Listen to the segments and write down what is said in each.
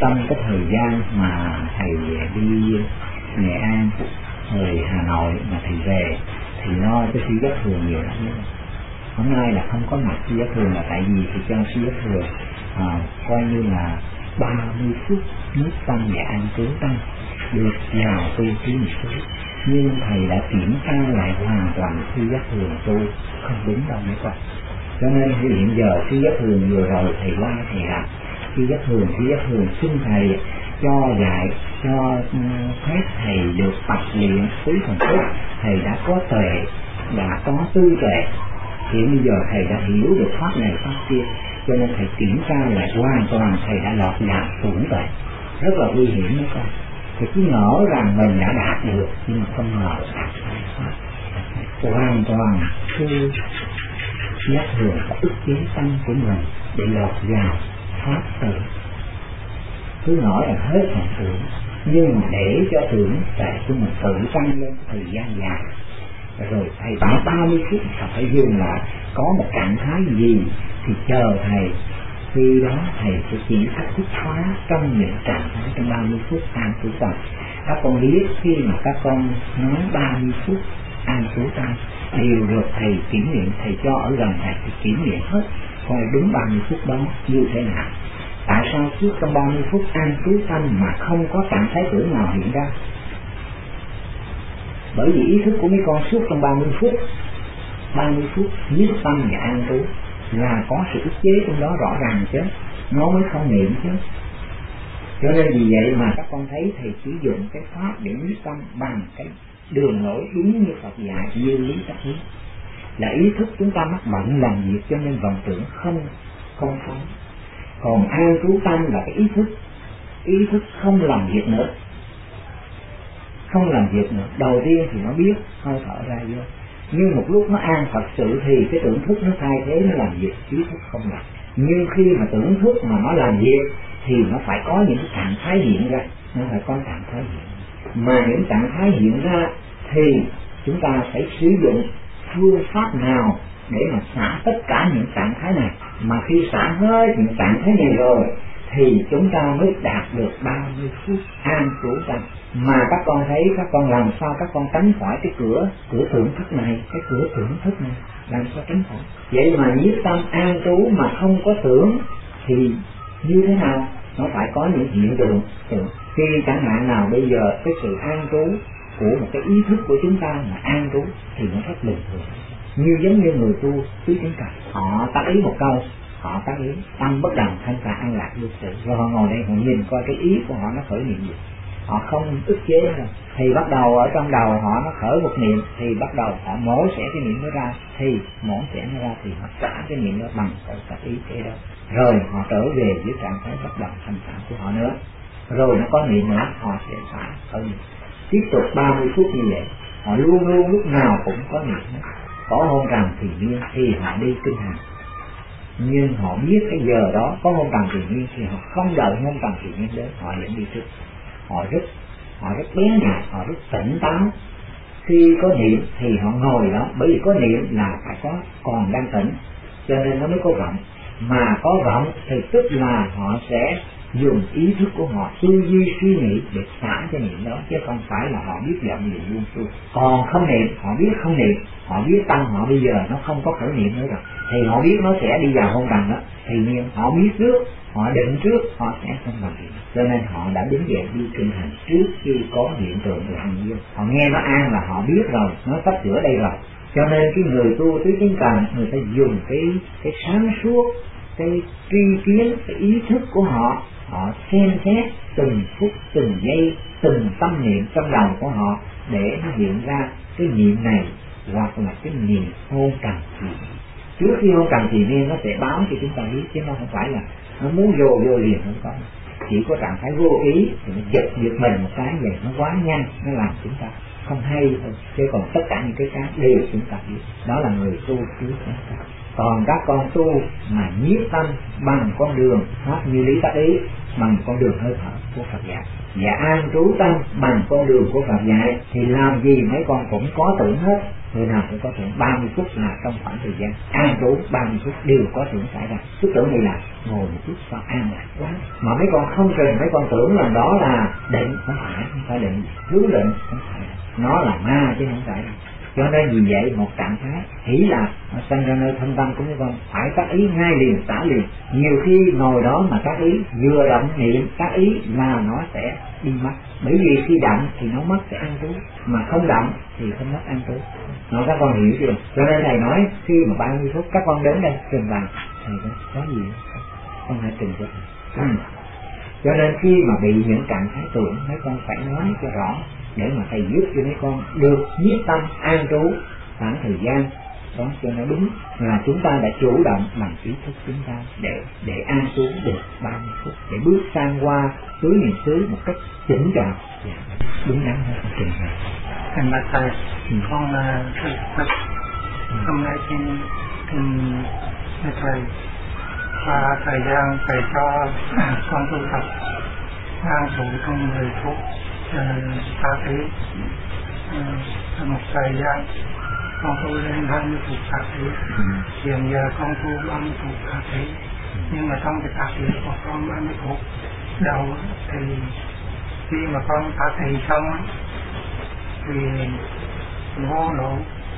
trong cái thời gian mà thầy đi Nghệ An rồi Hà Nội mà thầy về thì lo cái suy giấc thường nhiều lắm. Hôm nay là không có mặt suy giấc thường là tại vì thì cho suy giấc thường coi như là 30 phút nước tâm và an trú tâm được vào tu trí một số, nhưng thầy đã kiểm tra lại hoàn toàn suy giấc thường tu không đúng đâu mấy con. Cho nên hiện giờ suy giấc thường vừa rồi thầy qua thầy gặp suy giấc thường xin thầy cho dạy cho phép thầy được tập luyện tứ thần thức. Thầy đã có tuệ, đã có tư tuệ, hiện bây giờ thầy đã hiểu được pháp này pháp kia, cho nên thầy kiểm tra lại hoàn toàn thầy đã lọt vào tưởng tuệ, rất là nguy hiểm đó con. Thì cứ ngỡ rằng mình đã đạt được nhưng mà không ngờ đạt hoàn toàn cứ giác thường và ức chế tâm của mình để lọt vào pháp tự. Cứ nói là hết phần tưởng, nhưng mà để cho tưởng tại của mình tự tăng lên thời gian dài. Rồi thầy bảo 30 phút phải dừng lại, có một trạng thái gì thì chờ thầy. Khi đó thầy sẽ chỉ cách thức hóa trong những trạng thái trong 30 phút an trú tâm. Các con biết khi mà các con nói 30 phút an trú tâm đều được thầy kiểm nghiệm, thầy cho ở gần thầy thì kiểm nghiệm hết coi đúng 30 phút đó như thế nào. Tại sao suốt trong 30 phút an trú tâm mà không có trạng thái tưởng nào hiện ra? Bởi vì ý thức của mấy con suốt trong 30 phút nhiếp tâm và an trú là có sự ức chế trong đó rõ ràng chứ, nó mới không niệm chứ. Cho nên vì vậy mà các con thấy thầy sử dụng cái pháp để nhiếp tâm bằng cái đường lối đúng như Phật dạy, như lý tác lý. Là ý thức chúng ta mắc bận làm việc cho nên vọng tưởng không phóng. Còn an trú tâm là cái ý thức không làm việc nữa. Đầu tiên thì nó biết hơi thở ra vô, nhưng một lúc nó an thật sự thì cái tưởng thức nó thay thế, nó làm việc, ý thức không làm. Nhưng khi mà tưởng thức mà nó làm việc thì nó phải có những cái trạng thái hiện ra, nó phải có trạng thái hiện. Mà những trạng thái hiện ra thì chúng ta phải sử dụng phương pháp nào để mà xả tất cả những trạng thái này. Mà khi xả hết những trạng thái này rồi thì chúng ta mới đạt được 30 phút an trú tâm. Mà các con thấy các con làm sao các con tránh khỏi cái cửa tưởng thức này, làm sao tránh khỏi? Vậy mà nhiếp tâm an trú mà không có tưởng thì như thế nào? Nó phải có những hiện tượng. Khi chẳng hạn nào bây giờ cái sự an trú của một cái ý thức của chúng ta mà an trú thì nó rất bình thường. Như giống như người tu tứ chánh cần, họ tác ý một câu, họ tác ý tâm bất động thanh thản an lạc vô sự, rồi họ ngồi đây họ nhìn coi cái ý của họ nó khởi niệm gì, họ không ức chế đâu. Thì bắt đầu ở trong đầu họ nó khởi một niệm thì bắt đầu họ mổ xẻ cái niệm nó ra, thì họ xả cái niệm đó bằng cái tác ý thế đó, rồi họ trở về với trạng thái bất động thanh thản của họ nữa, rồi nó có niệm nữa họ sẽ xả khởi niệm, tiếp tục 30 phút như vậy. Họ luôn luôn lúc nào cũng có niệm hết. Có hôn trầm thì nhiên thì họ đi kinh hành, nhưng họ biết cái giờ đó có hôn trầm thì nhiên thì họ không đợi hôn trầm thì nhiên đến, họ vẫn đi trước. Họ rất bén nhạy, họ rất tỉnh táo. Khi có niệm thì họ ngồi đó, bởi vì có niệm là phải có còn đang tỉnh, cho nên nó mới có vọng. Mà có vọng thì tức là họ sẽ dùng ý thức của họ tư duy suy nghĩ để xả cái niệm đó, chứ không phải là họ biết vọng niệm buông xuôi. Còn không niệm, họ biết không niệm, họ biết tâm họ bây giờ nó không có khởi niệm nữa rồi, thì họ biết nó sẽ đi vào hôn trầm đó, thì nhiên họ biết trước, họ định trước, họ sẽ không làm gì. Cho nên họ đã đứng dậy đi kinh hành trước khi có hiện tượng là an nhiên. Họ nghe nó an là họ biết rồi, nó sắp sửa đây rồi. Cho nên cái người tu tứ chánh cần, người ta dùng cái sáng suốt, cái tri kiến, cái ý thức của họ, họ xem xét từng phút, từng giây, từng tâm niệm trong đầu của họ để nó hiện ra cái niệm này hoặc là cái niệm hôn trầm thì trước khi hôn trầm thì nên nó sẽ báo cho chúng ta biết, chứ nó không phải là nó muốn vô liền, không có. Chỉ có trạng thái vô ý thì nó giật mình một cái vậy, nó quá nhanh, nó làm chúng ta không hay thôi. Chứ còn tất cả những cái khác đều chúng ta biết. Đó là người tu tứ chánh cần. Còn các con tu mà nhiếp tâm bằng con đường pháp như lý tác ý, bằng con đường hơi thở của Phật dạy, và an trú tâm bằng con đường của Phật dạy, thì làm gì mấy con cũng có tưởng hết. người nào cũng có tưởng. 30 phút là trong khoảng thời gian an trú 30 phút đều có tưởng xảy ra. Thức tưởng này là ngồi một chút sao an lạc quá. Mà mấy con không cần, mấy con tưởng rằng đó là định, không phải định, hướng định không phải, nó là ma chứ không phải. Cho nên vì vậy một trạng thái hỷ lạc nó sinh ra nơi thân tâm của mấy con phải tác ý ngay liền, xả liền. Nhiều khi ngồi đó mà tác ý vừa động niệm tác ý là nó sẽ đi mất, bởi vì khi động thì nó mất cái an trú, mà không động thì không mất an trú. Nó các con hiểu chưa? Cho nên thầy nói khi mà 30 phút các con đến đây trình bày thầy có gì không hãy trình cho thầy. Cho nên khi mà bị những trạng thái tưởng mấy con phải nói cho rõ để mà thầy giúp cho mấy con được nhiếp tâm an trú khoảng thời gian đó cho nó đúng, là chúng ta đã chủ động bằng ý thức chúng ta để an trú được 30 phút để bước sang qua tứ niệm xứ một cách chỉnh trọng đúng đắn hơn trình bày. Thành bạch thầy, con là hôm nay trên thầy và thời gian thầy cho con tu tập an trú trong 10 phút ta thấy một thời gian con tu lên 20 phút ta thấy, hiện giờ con tu 30 phút ta thấy, nhưng mà trong cái ta thấy của con 30 phút đầu thì khi mà con ta thấy xong thì vô lộ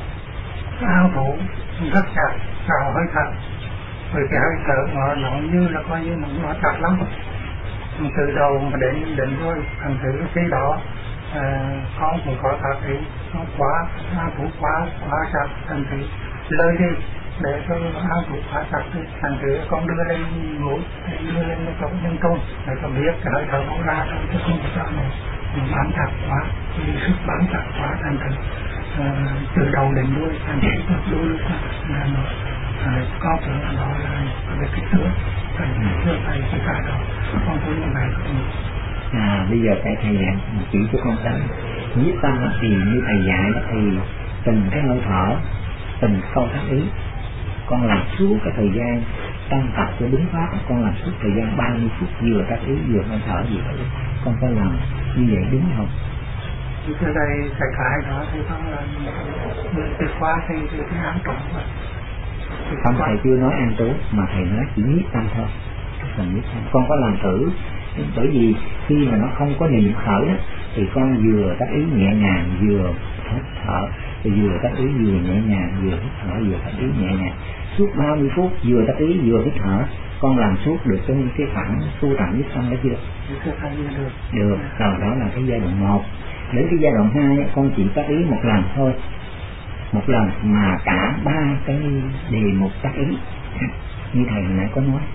an trú rất chặt vào hơi thở, vì cái hơi thở nó như là coi như nó chặt lắm, từ đầu mà đến thôi. Thành thử khi đó con cũng có ta thấy nó quá an trú quá chặt, thành thử lời đi để cho an trú quá chặt đi, thành thử con đưa lên mũi, đưa lên cái chỗ nhân trung để cho biết cái hơi thở nó ra thôi, chứ không có sao mà bám chặt quá, sức bám chặt quá, thành thử từ đầu đến đuôi, thành thử đuôi là nó có tưởng đó là về cái sữa, thầy chưa thầy cái đó con tôi như vậy. Bây giờ thầy dạy chỉ cho con thấy nhiếp tâm thì như thầy dạy đó, thì từng cái hơi thở, từng câu tác ý con làm suốt cái thời gian tăng tập cho đúng pháp, con làm suốt thời gian 30 phút vừa tác ý vừa hơi thở gì đó, con có làm như vậy đúng không? Từ đây thầy cái đó thì con là từ qua thì an trú không, thầy chưa nói an trú mà thầy nói chỉ nhiếp tâm thôi. Còn nhiếp tâm con có làm thử, bởi vì khi mà nó không có niệm khởi đó, thì con vừa tác ý nhẹ nhàng vừa hít thở, vừa tác ý vừa nhẹ nhàng vừa hít thở, vừa tác ý nhẹ nhàng suốt 30 phút vừa tác ý vừa hít thở. Con làm suốt được cái khoảng tu tập nhiếp tâm đó chưa? Được. Rồi đó là cái giai đoạn 1. Đến cái giai đoạn 2 con chỉ tác ý một lần thôi, một lần mà cả 3 cái đề mục tác ý như thầy hồi nãy có nói.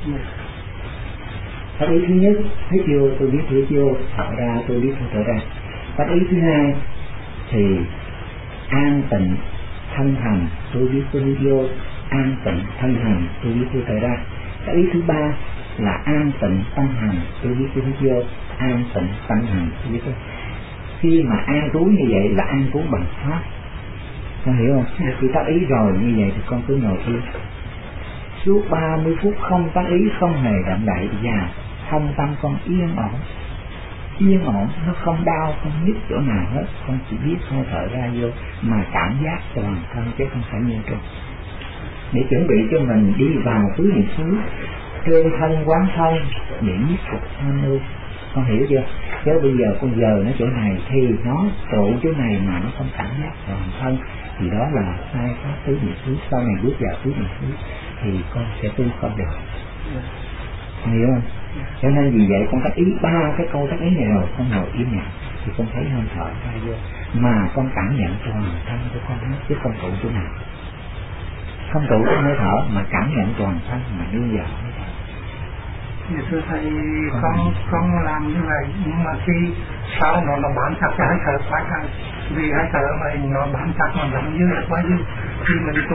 Tác ý thứ nhất hít vô tôi biết hít vô, thở ra tôi biết thở ra. Tác ý thứ hai thì an tịnh thân hành tôi biết tôi hít vô, an tịnh thân hành tôi biết tôi thở ra. Tác ý thứ ba là an tịnh tâm hành tôi biết tôi hít vô, an tịnh tâm hành tôi biết tôi. Khi mà an trú như vậy là an trú bằng pháp, con hiểu không? Khi tác ý rồi như vậy thì con cứ ngồi yên suốt 30 phút không tác ý, không hề động đậy và thông tâm con yên ổn, nó không đau không nhức chỗ nào hết, con chỉ biết hơi thở ra vô mà cảm giác toàn thân chứ không phải như trong, để chuẩn bị cho mình đi vào tứ niệm xứ trơn thân quán thân để nhiếp phục tham ưu. Con hiểu chưa? Chứ bây giờ con giờ nó chỗ này thì nó trụ chỗ này mà nó không cảm giác toàn thân thì đó là sai pháp tứ niệm xứ. Sau này bước vào tứ niệm xứ thì con sẽ tu không được. Con hiểu không? Cho nên vì vậy con tác ý 3 cái câu tác ý này rồi con ngồi im lặng thì con thấy hơi thở ra vô mà con cảm nhận toàn thân của con hết, chứ không trụ chỗ nào, không trụ cái hơi thở mà cảm nhận toàn thân mà nương vào hơi thở. Như thưa thầy, con làm như vậy nhưng mà khi sau nó bám chặt cái hơi thở quá chặt, vì hơi thở mà nó bám chặt nó giống như là quá dư khi mình tu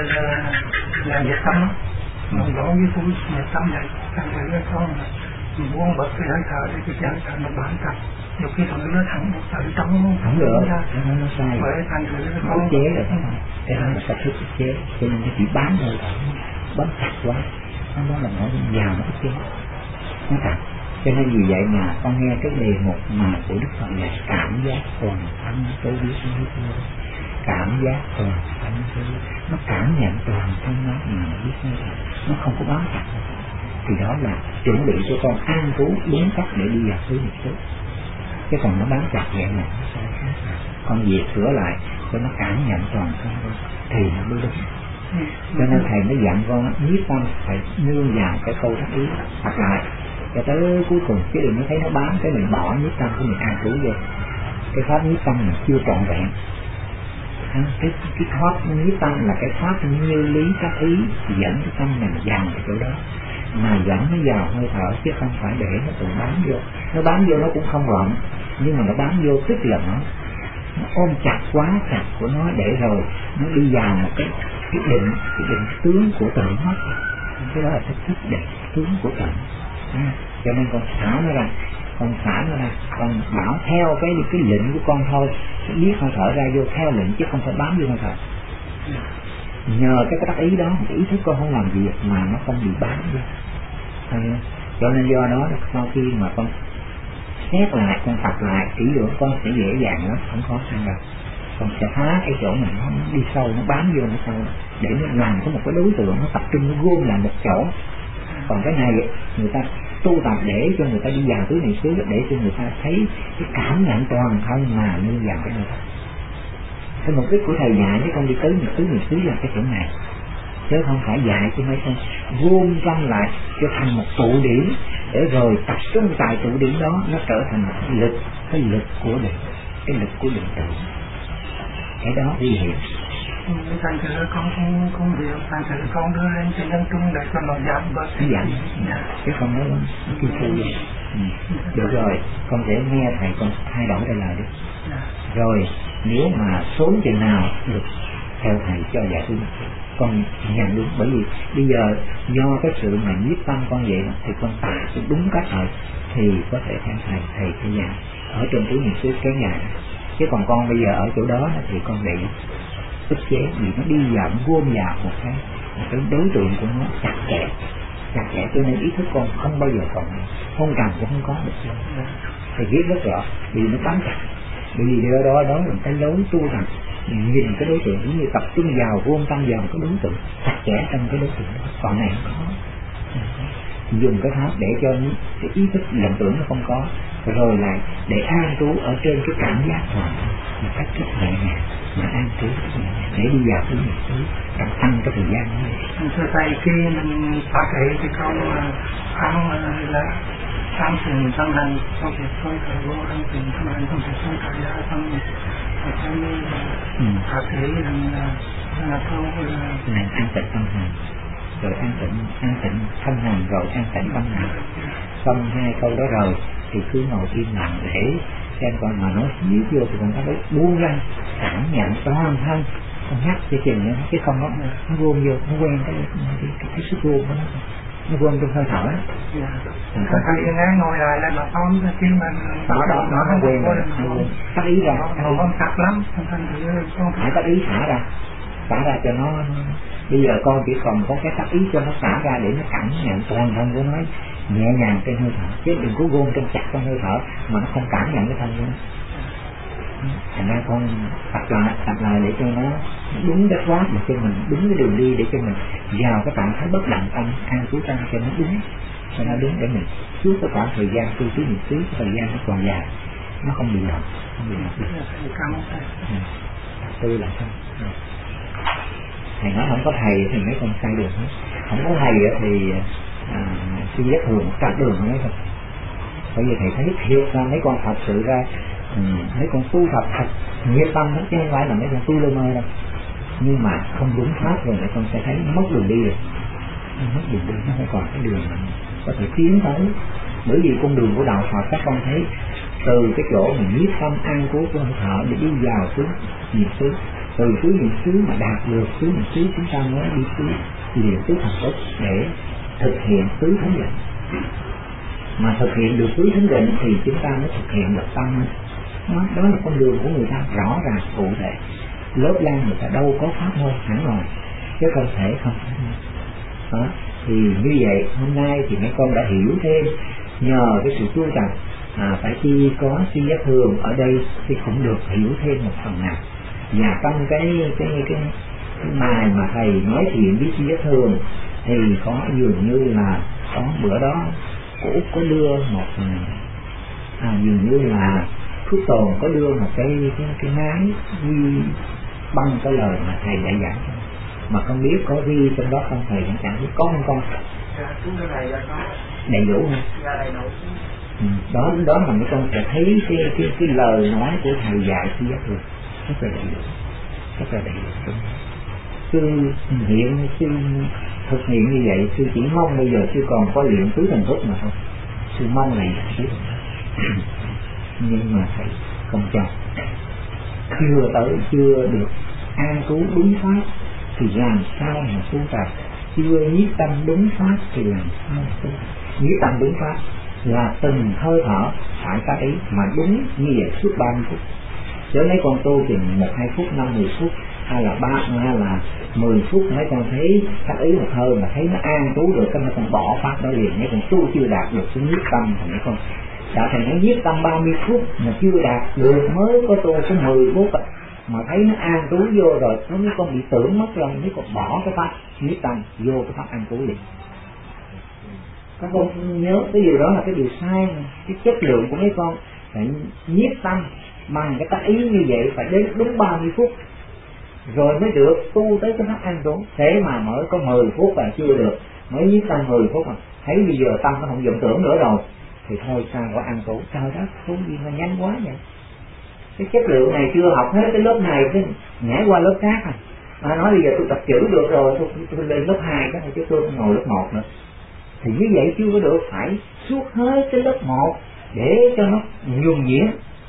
là nhiệt tâm, nó giống như tu nhiệt tâm vậy. Thành thử là con mình buông bớt cái hơi thở để cái hơi thở nó bám chặt, nhiều khi nó đưa thẳng ở trong không được, nó sai. Bởi thành thử là con chế rồi cái đó là cách thức chế, cho nên nó chỉ bám hơi thở, bám chặt quá, nó là nó vào nó chế, nó chặt. Cho nên vì vậy mà con nghe cái đề mục mà của Đức Phật là cảm giác toàn thân tôi biết. cảm giác toàn thân, nó cảm nhận toàn thân nó mà nó biết hơi thở, nó không có bám chặt. Thì đó là chuẩn bị cho con an trú đúng cách để đi vào tứ niệm xứ. Chứ còn nó bám chặt vậy là nó sai khác. Con việc sửa lại cho nó cảm nhận toàn thân thì nó mới đúng. Cho nên thầy mới dặn con nhiếp tâm phải nương vào cái câu thắt ý thật lại cho tới cuối cùng, chứ đừng có thấy nó bám cái mình bỏ nhiếp tâm của mình an trú vô. Cái pháp nhiếp tâm mình chưa trọn vẹn. Cái thoát nhiếp tâm là cái thoát như lý các ý dẫn cái tâm mình vào cái chỗ đó, mà dẫn nó vào hơi thở chứ không phải để nó tự bám vô. Nó bám vô nó cũng không rộng, nhưng mà nó bám vô tức là nó ôm chặt quá chặt của nó để rồi nó đi vào một cái định tướng của tự mất. Cái đó là cái định tướng của tự. Cho nên con xả nó ra, con bảo theo cái lệnh của con thôi, biết hơi thở ra vô theo lệnh chứ không phải bám vô hơi thở. Nhờ cái tác ý đó, cái ý thức con không làm việc mà nó không bị bám vô. Cho nên do đó sau khi mà con xét lại, con tập lại kỹ lưỡng, con sẽ dễ dàng lắm, không khó khăn đâu. Con sẽ phá cái chỗ mà nó đi sâu, nó bám vô nó sâu, để nó làm có một cái đối tượng, nó tập trung, nó gom lại một chỗ. Còn cái này người ta tu tập để cho người ta đi vào tứ niệm xứ, để cho người ta thấy cái cảm nhận toàn thân mà nương vào cái này. Cái mục đích của thầy dạy với con đi tới tứ niệm xứ là cái chỗ này, chứ không phải dạy cho mấy con gom tâm lại cho thành một tụ điểm, để rồi tập trung tại tụ điểm đó, nó trở thành một cái lực của định, cái lực của định tự. Cái đó nguy hiểm. Thành thử con hiểu, thành thử con đưa lên cho nhân trung để cho nó giảm bớt. Giảm, chứ không nói nó kinh phu vậy. Được rồi, con sẽ nghe thầy con thay đổi cái lời đi. Rồi nếu mà sớm chừng nào được theo thầy cho giải thích, con nhận đúng. Bởi vì bây giờ do cái sự mà nhiếp tâm con vậy thì con tạ đúng cách rồi thì có thể theo thầy sẽ dạy ở trong tứ niệm xứ kéo dài. Chứ còn con bây giờ ở chỗ đó thì con bị ức chế, vì nó đi vào, nó gom vào một cái đối tượng của nó chặt chẽ, cho nên ý thức con không bao giờ còn không cần cũng không có được. Thầy viết rất rõ, vì nó bám chặt. Bởi vì đó là cái lối tu rằng nhìn cái đối tượng cũng như tập trung vào, gom tâm vào cái đối tượng chặt chẽ trong cái đối tượng đó. Còn này không có. Dùng cái pháp để cho cái ý thức lầm tưởng nó không có, rồi lại để an trú ở trên cái cảm giác này một cách rất nhẹ nhàng mà an trú để đi vào cái niệm xứ trong tăng cái thời gian này. Thưa thầy, khi mình phát hiện thì con ăn thường trong hành, con sẽ thôi thở vô ăn thường trong hành, con sẽ thôi thở ra xong như phát hiện là không này an tịnh tâm hành, rồi an tịnh thân hành, rồi an tịnh tâm hành. Xong hai câu đó rồi thì cứ ngồi im lặng để xem con mà nói xíu vô thì con thấy buông ra, cảm nhận toàn thân, con nhắc cho chừng nữa, chứ không nó gom vô, nó quen cái sức gom của nó gom trong hơi thở. Thầy nghe ngồi lại là nó không khi mà đó nó quen rồi, tắt ý ra, nó không chặt lắm, phải tắt ý xả ra cho nó. Bây giờ con chỉ còn có cái tắt ý cho nó xả ra để nó cảm nhận toàn thân của nó nhẹ nhàng trên hơi thở, chứ đừng có gom trong chặt trong hơi thở mà nó không cảm nhận cái thân của nó. Thành ra con tập lại để cho nó đúng cái pháp, để cho mình đúng cái đường đi, để cho mình vào cái trạng thái bất động tâm, an trú tâm cho nó đúng để mình suốt cái khoảng thời gian tu tứ niệm xứ, cái thời gian nó còn dài, nó không bị động, tư là không. Thầy nói không có thầy thì mấy con sai đường hết, không có thầy thì suy giác thường cắt đường mấy con. Bởi vì thầy thấy thiệt ra mấy con thật sự ra, mấy con tu thật nhiệt tâm đó, chứ không phải là mấy con tu lơ mơ đâu. Nhưng mà không đúng pháp rồi mấy con sẽ thấy nó mất đường đi rồi, nó không còn cái đường mà có thể tiến tới. Bởi vì con đường của đạo Phật các con thấy từ cái chỗ mình nhiếp tâm an trú của hơi thở để đi vào tứ niệm xứ, từ tứ niệm xứ mà đạt được tứ niệm xứ chúng ta mới đi tứ luyện tứ thành túc để thực hiện tứ thánh định. Mà thực hiện được tứ thánh định thì chúng ta mới thực hiện được tâm. Đó là con đường của người ta rõ ràng cụ thể. Lớp lan người ta đâu có pháp môn hẳn rồi, chứ không thể không đó. Thì như vậy hôm nay thì mấy con đã hiểu thêm, nhờ cái sự tu tập phải chi có suy giác thường ở đây thì cũng được hiểu thêm một phần nào. Và trong cái bài mà thầy nói chuyện với sư giác thường thì có dường như là có bữa đó của Úc có đưa một dường như là Phước Tồn có đưa một cái máy ghi băng cái lời mà thầy đã giảng, mà không biết có ghi trong đó không, thầy vẫn chẳng biết có không con. Đầy đủ không? Đó mà mấy con sẽ thấy cái lời nói của thầy dạy sư giác thường rất là đầy đủ, rất là đầy đủ. Sư hiện sư thực hiện như vậy, sư chỉ mong bây giờ sư còn có luyện tứ thần thức mà thôi, sư mong này là nhưng mà thầy không cho, chưa được an trú đúng pháp thì làm sao mà tu tập, chưa nhiếp tâm đúng pháp thì làm sao mà tu tập. Nhiếp tâm đúng pháp là từng hơi thở phải tác ý mà đúng như vậy suốt 30 phút, chứ mấy con tu chừng 1-2 phút, 5-10 phút hay là 10 phút mấy con thấy tác ý một hơi mà thấy nó an trú được, cái mấy con bỏ pháp đó liền. Mấy con tu chưa đạt được cái nhiếp tâm thì mấy con đã thành nó nhiếp tâm 30 phút mà chưa đạt được, mới có tu có 10 phút mà thấy nó an trú vô rồi, nó mấy con bị tưởng mất rồi, mấy con bỏ cái pháp nhiếp tâm vô cái pháp an trú liền. Các con nhớ cái điều đó là cái điều sai mà. Cái chất lượng của mấy con phải nhiếp tâm bằng cái tác ý như vậy phải đến đúng 30 phút rồi mới được tu tới cái pháp an trú. Thế mà mới có 10 phút là chưa được, mới nhiếp tâm 10 phút mà thấy bây giờ tâm nó không vọng tưởng nữa rồi thì thôi sao có an trú. Trời đất, tu gì mà nhanh quá vậy. Cái chất lượng này chưa học hết cái lớp này, cái nhảy qua lớp khác rồi. Mà nói bây giờ tôi tập chữ được rồi, tôi lên lớp 2 cái chứ tôi không ngồi lớp 1 nữa. Thì như vậy chưa có được, phải suốt hết cái lớp 1 để cho nó nhuần nhuyễn.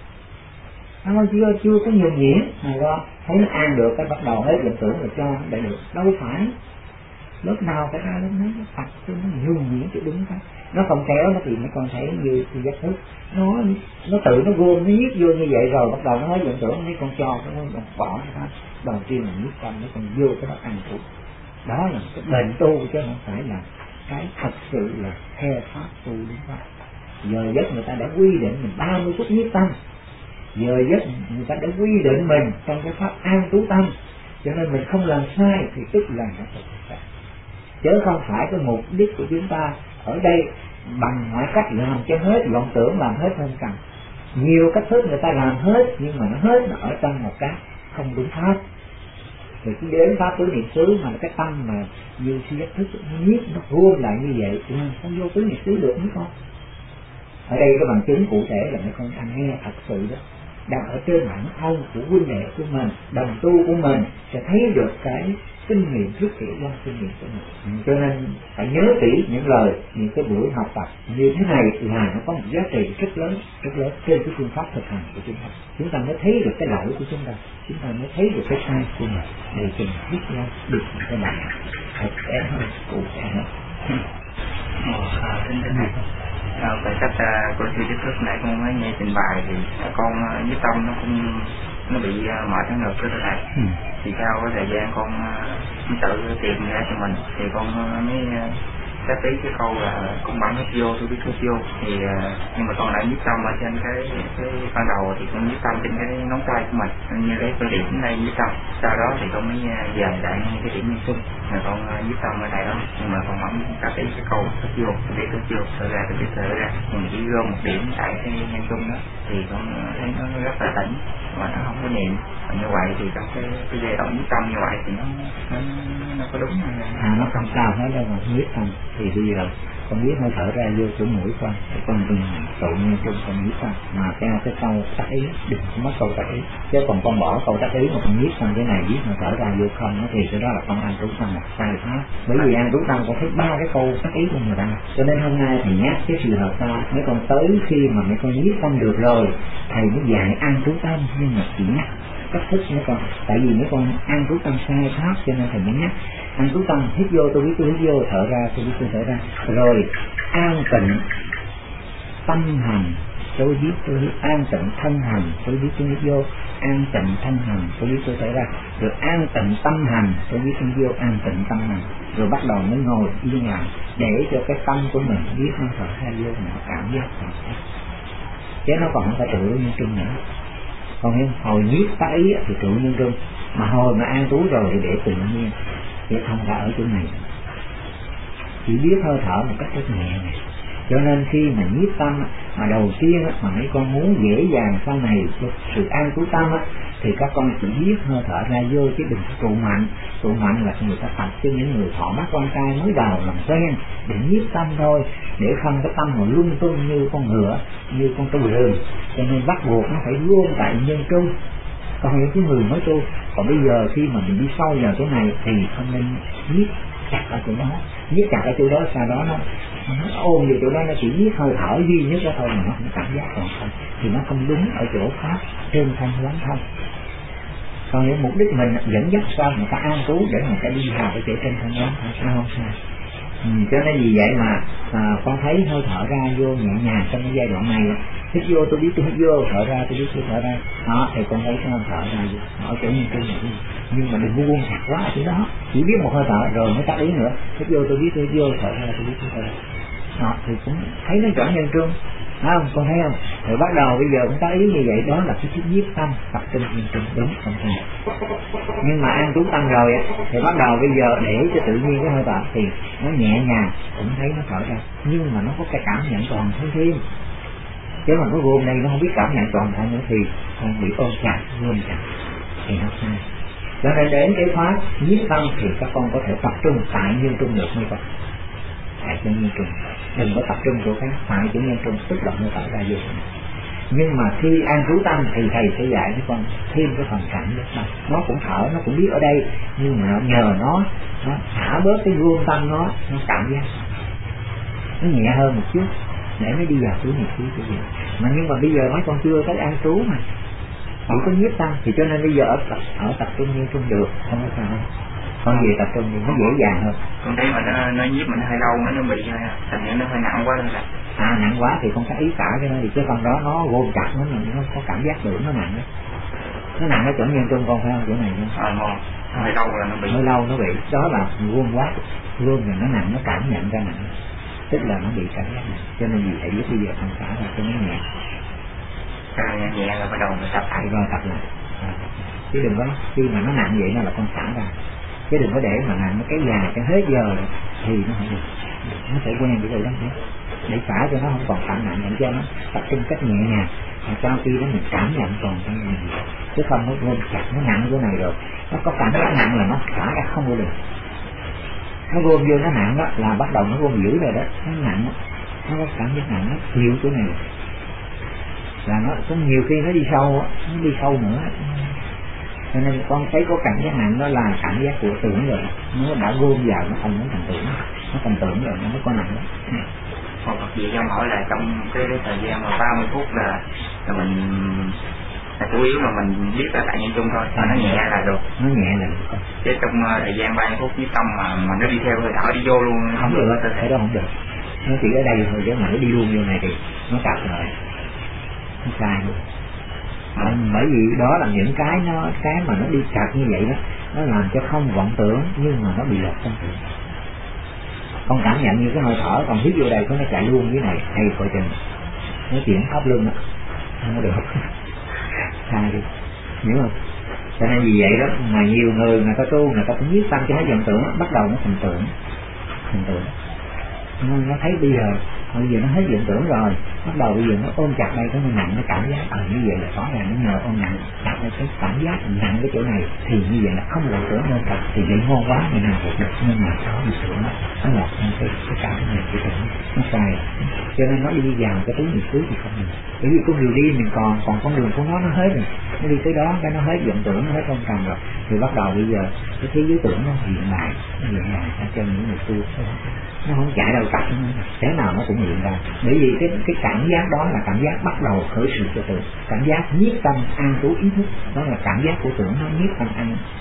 Nó chưa có nhuần nhuyễn này đó, thấy nó an được cái bắt đầu hết vọng tưởng rồi cho để được. Đâu phải lớp nào phải ra lớp đó, nó tập cho nó nhuần nhuyễn cho đúng cái. Nó không kéo nó thì mấy con thấy như giác thức, nó tự nó gom nó nhiếp vô như vậy rồi bắt đầu nó hết vọng tưởng, mấy con cho nó bỏ nó. Đầu tiên là nhiếp tâm mấy con vô cái đó ăn thủ. Đó là cái bền tu chứ không phải là cái thật sự là theo pháp tu đúng không? Giờ giấc người ta đã quy định mình 30 phút nhiếp tâm, giờ giấc người ta đã quy định mình trong cái pháp an trú tâm, cho nên mình không làm sai thì tức là nó thật sai. Chứ không phải cái mục đích của chúng ta ở đây bằng mọi cách làm cho hết vọng tưởng, làm hết hơn cần. Nhiều cách thức người ta làm hết nhưng mà nó hết nó ở trong một cái không đúng pháp. Rồi cứ đến pháp tứ niệm xứ mà cái tâm mà như suy giác thức nó nhiếp nó gom lại như vậy thì làm sao vô tứ niệm xứ được mấy con. Ở đây cái bằng chứng cụ thể là mấy con đang nghe thật sự đó, đang ở trên bản thân của huynh đệ của mình, đồng tu của mình sẽ thấy được cái kinh nghiệm rất kỹ qua kinh nghiệm của mình. Cho nên phải nhớ kỹ những lời, những cái buổi học tập như thế này là nó có một giá trị rất lớn trên cái phương pháp thực hành của chúng ta. Chúng ta mới thấy được cái lỗi của chúng ta mới thấy được cái sai của mình để chúng ta biết ra được cái bài học thật tế hơn, cụ thể hơn. Về cách của sư Đức lúc nãy con mới nghe trình bày thì con với tâm nó bị mệtทั้ng ngực cái này. Thì sau cái thời gian con tự tìm ra cho mình thì con mới cái tí cái câu là con bắn hết vô, tôi biết hết vô thì nhưng mà con đã nhiếp tâm ở trên cái ban đầu thì con nhiếp tâm trên cái ngón tay của mình như cái điểm này nhiếp tâm, sau đó thì con mới dời lại cái điểm như xung rồi con nhiếp tâm ở đây đó, nhưng mà con vẫn cả tí cái câu hết vô, tôi biết hết vô, tôi biết ra nhưng mà chỉ gom một điểm tại cái nhân xung đó thì con thấy nó rất là tỉnh mà nó không có niệm. Như vậy thì trong cái giai đoạn nhiếp tâm như vậy thì nó có đúng không? Nó không sao hết đâu mà nhiếp tâm thì bây giờ con biết hơi thở ra vô chỗ mũi con đừng tụ nhiên chung con nhiếp tâm mà theo cái câu tác ý, đừng có mất câu tác ý. Chứ còn con bỏ câu tác ý mà con nhiếp tâm cái này viết hơi thở ra vô không thì cái đó là con an trú tâm là sai pháp. Bởi vì an trú tâm con thấy 3 cái câu tác ý của người ta, cho nên hôm nay thầy nhắc cái trường hợp ta mấy con tới khi mà mấy con nhiếp tâm được rồi thầy mới dạy an trú tâm, nhưng mà chỉ nhắc cách thức mấy con, tại vì mấy con an trú tâm sai pháp cho nên thầy mới nhắc an trú tâm hít vô tôi biết tôi hít vô, thở ra tôi biết tôi thở ra, rồi an tịnh tâm hành tôi biết tôi hít, an tịnh thân hành tôi biết tôi hít vô, an tịnh thân hành tôi biết tôi thở ra, rồi an tịnh tâm hành tôi biết tôi vô, an tịnh tâm hành, rồi bắt đầu mới ngồi yên lại để cho cái tâm của mình biết nó thở ra vô, nó cảm giác chứ nó còn không phải tự nhiên chung nữa. Còn hiểu hồi nhiếp tác ý thì trụ nhân trung, mà hồi mà an trú rồi thì để tự nhiên, để không phải ở chỗ này, chỉ biết hơi thở một cách rất nhẹ này. Cho nên khi mà nhiếp tâm mà đầu tiên mà mấy con muốn dễ dàng sau này sự an trú tâm thì các con chỉ biết hơi thở ra vô chứ đừng có trụ mạnh. Trụ mạnh là người ta tập cho những người thọ mắt quan trai mới đầu làm quen để nhiếp tâm thôi, để không cái tâm mà lung tung như con ngựa, như con trâu rừng. Cho nên bắt buộc nó phải luôn tại nhân trung. Còn những cái người mới tu, còn bây giờ khi mà mình đi sâu vào chỗ này thì không nên nhiếp chặt ở chỗ đó. Nhiếp chặt ở chỗ đó, sau đó nó ôm vào chỗ đó, nó chỉ biết hơi thở duy nhất đó thôi mà nó không cảm giác còn không, thì nó không đúng ở chỗ pháp trên thanh quán thông. Còn những mục đích mình dẫn dắt sao người ta an trú để người ta đi vào cái chỗ trên thanh quán thông, sao không sao. Cho nên vì vậy mà con thấy hơi thở ra vô nhẹ nhàng trong cái giai đoạn này, hít vô tôi biết tôi hít vô, thở ra tôi biết tôi thở ra, đó thì con thấy cái hơi thở ra ở chỗ nhân trung này. Nhưng mà đừng có buông chặt quá ở chỗ đó, chỉ biết một hơi thở rồi mới tác ý nữa, hít vô tôi biết tôi hít vô, thở ra tôi biết tôi thở ra, đó thì cũng thấy nó trở nhân trung, không? Con thấy không? Rồi bắt đầu bây giờ cũng tác ý như vậy, đó là cái chiếc nhiếp tâm tập trung nhân trung, đúng không? Nhưng mà an trú tâm rồi thì bắt đầu bây giờ để cho tự nhiên cái hơi thở thì nó nhẹ nhàng, cũng thấy nó thở ra, nhưng mà nó có cái cảm nhận toàn thân thêm. Chứ mà cái gồm này nó không biết cảm nhận toàn thân nữa thì con bị ôm chặt, gom chặt thì nó sai. Cho nên đến cái pháp nhiếp tâm thì các con có thể tập trung tại nhân trung được mấy con, tại chỗ nhân trung, đừng có tập trung chỗ khác, tại chỗ nhân trung tức là hơi thở ra vô. Nhưng mà khi an trú tâm thì thầy sẽ dạy với con thêm cái phần cảm giác tâm. Nó cũng thở, nó cũng biết ở đây, nhưng mà nhờ nó thả bớt cái gom tâm nó cảm giác nó nhẹ hơn một chút để nó đi vào túi một chút cái gì. Mà nhưng mà bây giờ mấy con chưa tới an trú mà chỉ có nhiếp tâm, thì cho nên bây giờ ở tập trung nhân trung được, không có sao. Con về tập trung thì nó dễ dàng hơn. Con thấy mà nó nhiếp mình hơi lâu nó bị thành ra nó hơi nặng quá rồi. Nặng quá thì con phải ý xả cho nó đi, chứ con đó nó gom chặt nó có cảm giác được nó nặng đó. Nó nặng ở chỗ nhân trung con phải không, chỗ này không? Hơi lâu là nó bị. Hơi lâu nó bị, đó là gom quá, gom rồi nó nặng, nó cảm nhận ra nặng, tức là nó bị cảm giác nặng. Cho nên vì thầy biết bây giờ con xả ra cho nó nhẹ. Nhẹ là bắt đầu mình tập lại. Rồi tập lại. Chứ đừng có khi mà nó nặng vậy là con xả ra, chứ đừng có để mà nặng nó kéo dài cho hết giờ thì nó không được. Nó sẽ quen cái điều đó nữa, để xả cho nó không còn cảm nhận, để cho nó tập trung cách nhẹ nhàng, và sau khi đó mình cảm nhận còn cái gì, chứ không nó gom chặt, nó nặng chỗ này rồi nó có cảm giác nặng là nó xả ra không có được. Nó gom vô nó nặng đó là bắt đầu nó gom dữ rồi đó, nó nặng đó. Nó có cảm giác nặng, nó chịu chỗ này là nó có nhiều khi nó đi sâu á, nó đi sâu nữa. Cho nên con thấy có cảm giác nặng đó là cảm giác của tưởng rồi, nó đã gom vào nó không muốn thành tưởng, nó thành tưởng rồi nó mới có nặng đó. Một gì cho hỏi là trong cái thời gian mà 30 phút là mình chủ yếu là mình biết là tại nhân trung thôi, nó nhẹ là được. Nó nhẹ là được. Chứ trong thời gian 30 phút với tâm mà nó đi theo hơi thở đi vô luôn không được, cái đó không được. Nó chỉ ở đây thôi, chứ mà nó đi luôn vô này thì nó cặp rồi, nó sai luôn. Bởi vì đó là những cái mà nó đi chặt như vậy đó, nó làm cho không vọng tưởng, nhưng mà nó bị lệch tâm tưởng. Con cảm nhận như cái hơi thở, còn hít vô đây có nó chạy luôn dưới này, hay coi chừng nó chuyển thấp lưng đó, không có được. Sai đi, hiểu không? Cho nên vì vậy đó mà nhiều người ta tu, người ta cũng nhiếp tâm cho hết vọng tưởng, bắt đầu nó thành tưởng. Nó thấy bây giờ nó hết vọng tưởng rồi, bắt đầu bây giờ nó ôm chặt đây, cái nó nặng, nó cảm giác như vậy là có là nó nhờ ôm nặng, chặt cái cảm giác nặng cái chỗ này thì như vậy là không vọng tưởng nên thật, thì vậy ngon quá mình nào được, nhưng mà có vọng tưởng nó lọt trong cái cảm này, cái tưởng nó sai. Cho nên nó đi vào cái túi nhiệt túi thì không được, bởi vì con đường đi mình còn con đường của nó hết rồi, nó đi tới đó cái nó hết vọng tưởng, nó hết không cần rồi, thì bắt đầu bây giờ cái thế giới tưởng nó hiện lại cho những người tu. Nó không chạy đâu cặp, thế nào nó cũng hiện ra, bởi vì cái cảm giác đó là cảm giác bắt đầu khởi sự cho tưởng, cảm giác nhiếp tâm an trú ý thức, đó là cảm giác của tưởng, nó nhiếp tâm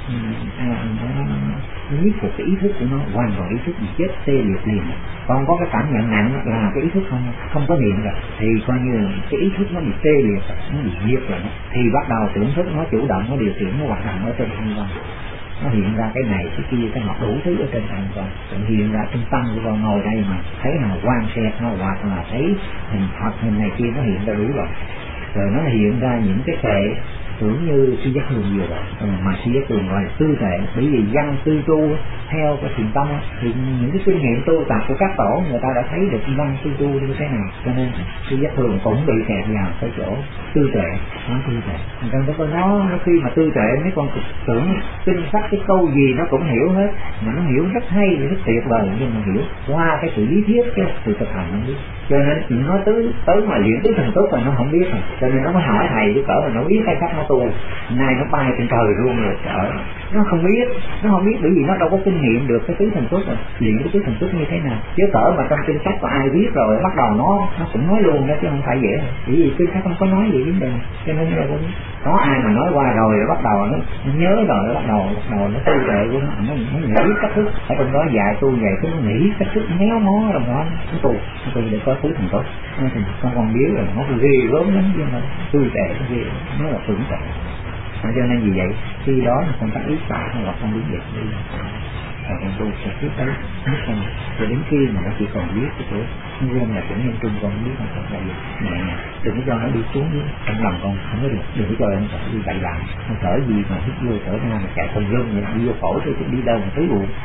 nó nhiếp phục cái ý thức của nó, hoàn toàn ý thức bị chết tê liệt liền. Còn có cái cảm nhận nặng là cái ý thức không có niệm rồi, thì coi như là cái ý thức nó bị tê liệt, nó bị nhiếp rồi, thì bắt đầu tưởng thức nó chủ động, nó điều khiển, nó hoạt động ở trên thân con. Nó hiện ra cái này, cái kia, cái nọ đủ thứ ở trên thân con. Hiện ra trung tâm của con ngồi đây mà thấy nào quan xét nó, hoặc là thấy hình Phật hình này kia, nó hiện ra đủ rồi. Rồi nó hiện ra những cái tuệ tưởng như sư giác thường vừa rồi, mà sư giác thường gọi là tư tệ, bởi vì văn tư tu theo cái thiền tông thì những cái kinh nghiệm tu tập của các tổ người ta đã thấy được văn tư tu như thế nào, cho nên sư giác thường cũng bị kẹt vào cái chỗ tư tệ, nó tư tệ. Trong đó nó khi mà tư tệ mấy con tưởng kinh sách cái câu gì nó cũng hiểu hết, mà nó hiểu rất hay, rất tuyệt vời, nhưng mà hiểu qua cái sự lý thuyết chứ sự thực hành không biết, cho nên nó tới mà luyện tứ thần tốt là nó không biết rồi, cho nên nó mới hỏi thầy chứ cỡ mà nó biết cái cách nó tu, nay nó bay trên trời luôn rồi, nó không biết bởi vì nó đâu có kinh nghiệm được cái tứ thần tốt rồi, luyện cái tứ thần tốt như thế nào, chứ cỡ mà trong kinh sách có ai biết rồi bắt đầu nó cũng nói luôn đó chứ không phải dễ, bởi vì kinh sách không có nói gì vấn đề, cho nên nó đâu có biết. Có ai mà nói qua rồi bắt đầu nó nhớ rồi nó bắt đầu nó tu tuệ của nó nghĩ cách thức ở trong đó dạy tu vậy cái nó nghĩ cách thức méo mó rồi nó tu để có thứ thành tốt. Thì con còn biết là nó ghê gớm lắm, nhưng mà tu tuệ nó ghê, nó là tưởng tuệ. Cho nên vì vậy khi đó con phải ý xả hoặc con biết vậy đi, và con tu sẽ tiếp tới nhất con cho đến khi mà nó chỉ còn biết cái chỗ nguyên là cũng nhân trung con biết nó còn là gì nhẹ, đừng có cho nó đi xuống dưới trong lòng con không có được, đừng có cho nó đi bậy bạ, không thở gì mà hít vô thở ra mà chạy không lưng vậy, đi vô phổi thôi chứ đi đâu mà tới bụng.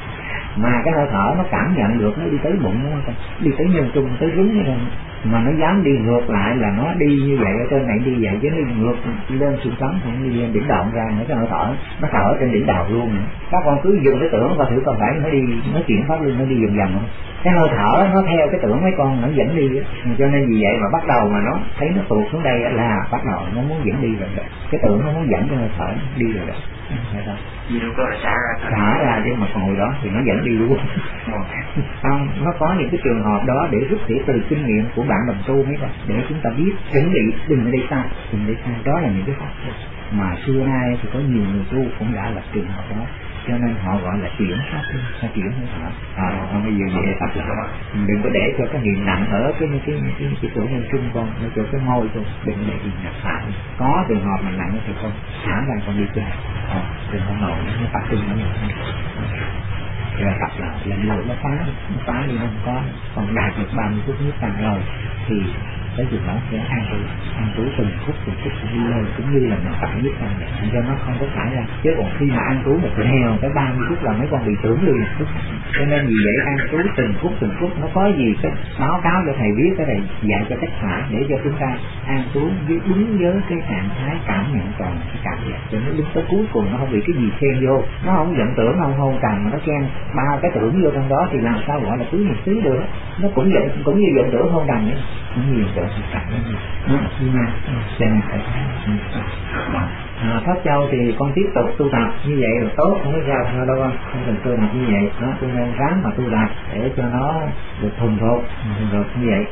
Mà cái hơi thở nó cảm nhận được nó đi tới bụng, nó đi tới nhân trung tới rúng nữa, mà nó dám đi ngược lại là nó đi như vậy ở trên này đi vậy, chứ nó ngược lên xương sống không đi lên đỉnh đầu ra nữa, cái hơi thở nó thở trên đỉnh đầu luôn nữa. Các con cứ dùng cái tưởng và thử con phải nó đi, nó chuyển pháp luôn, nó đi vòng vòng không, cái hơi thở nó theo cái tưởng mấy con nó dẫn đi đó. Cho nên vì vậy mà bắt đầu mà nó thấy nó tụt xuống đây là bắt đầu nó muốn dẫn đi rồi đó. Cái tưởng nó muốn dẫn cái hơi thở đi rồi đó. Vì lúc đó là xả ra chứ mà còn hồi đó thì nó dẫn đi luôn. Không, nó có những cái trường hợp đó để rút tỉa từ kinh nghiệm của bạn đồng tu mấy con, để chúng ta biết đừng ở đây sai, đó là những cái pháp mà xưa nay thì có nhiều người tu cũng đã là trường hợp đó, cho nên họ gọi là chuyển pháp luân, chuyển hơi thở. Không bây giờ về tập là đừng có để cho cái nghiện nặng ở cái chỗ nhân trung con, ở chỗ cái môi con, đừng để gì nặng phải. Có trường hợp mà nặng thì không thả ra con đi chơi, đừng có ngồi nó tập trung ở mình. Rồi tập là lần đầu nó phá đi không có, còn đạt được 30 phút nhất càng rồi thì cái chuyện đó sẽ an trú từng phút đi lên, cũng như là mình phải nhất hơn vậy, cho nó không có xảy ra. Chứ còn khi mà an trú một heo tới 30 phút là mấy con bị tưởng liền một phút. Cho nên vì vậy an trú từng phút nó có gì cái báo cáo cho thầy biết, cái thầy dạy cho cách phải để cho chúng ta an trú đúng với cái trạng thái cảm nhận toàn cái cảm giác, cho nó đúng tới cuối cùng nó không bị cái gì xen vô, nó không giận tưởng, không hôn trầm mà nó xen ba cái tưởng vô trong đó thì làm sao gọi là tứ niệm xứ được. Nó cũng như giận tưởng hôn trầm vậy, cũng nhiều chỗ cảm Pháp Châu thì con tiếp tục tu tập như vậy là tốt, không có sao sao đâu, không cần tu tập như vậy đó, cho nên ráng mà tu tập để cho nó được thuần thục như vậy.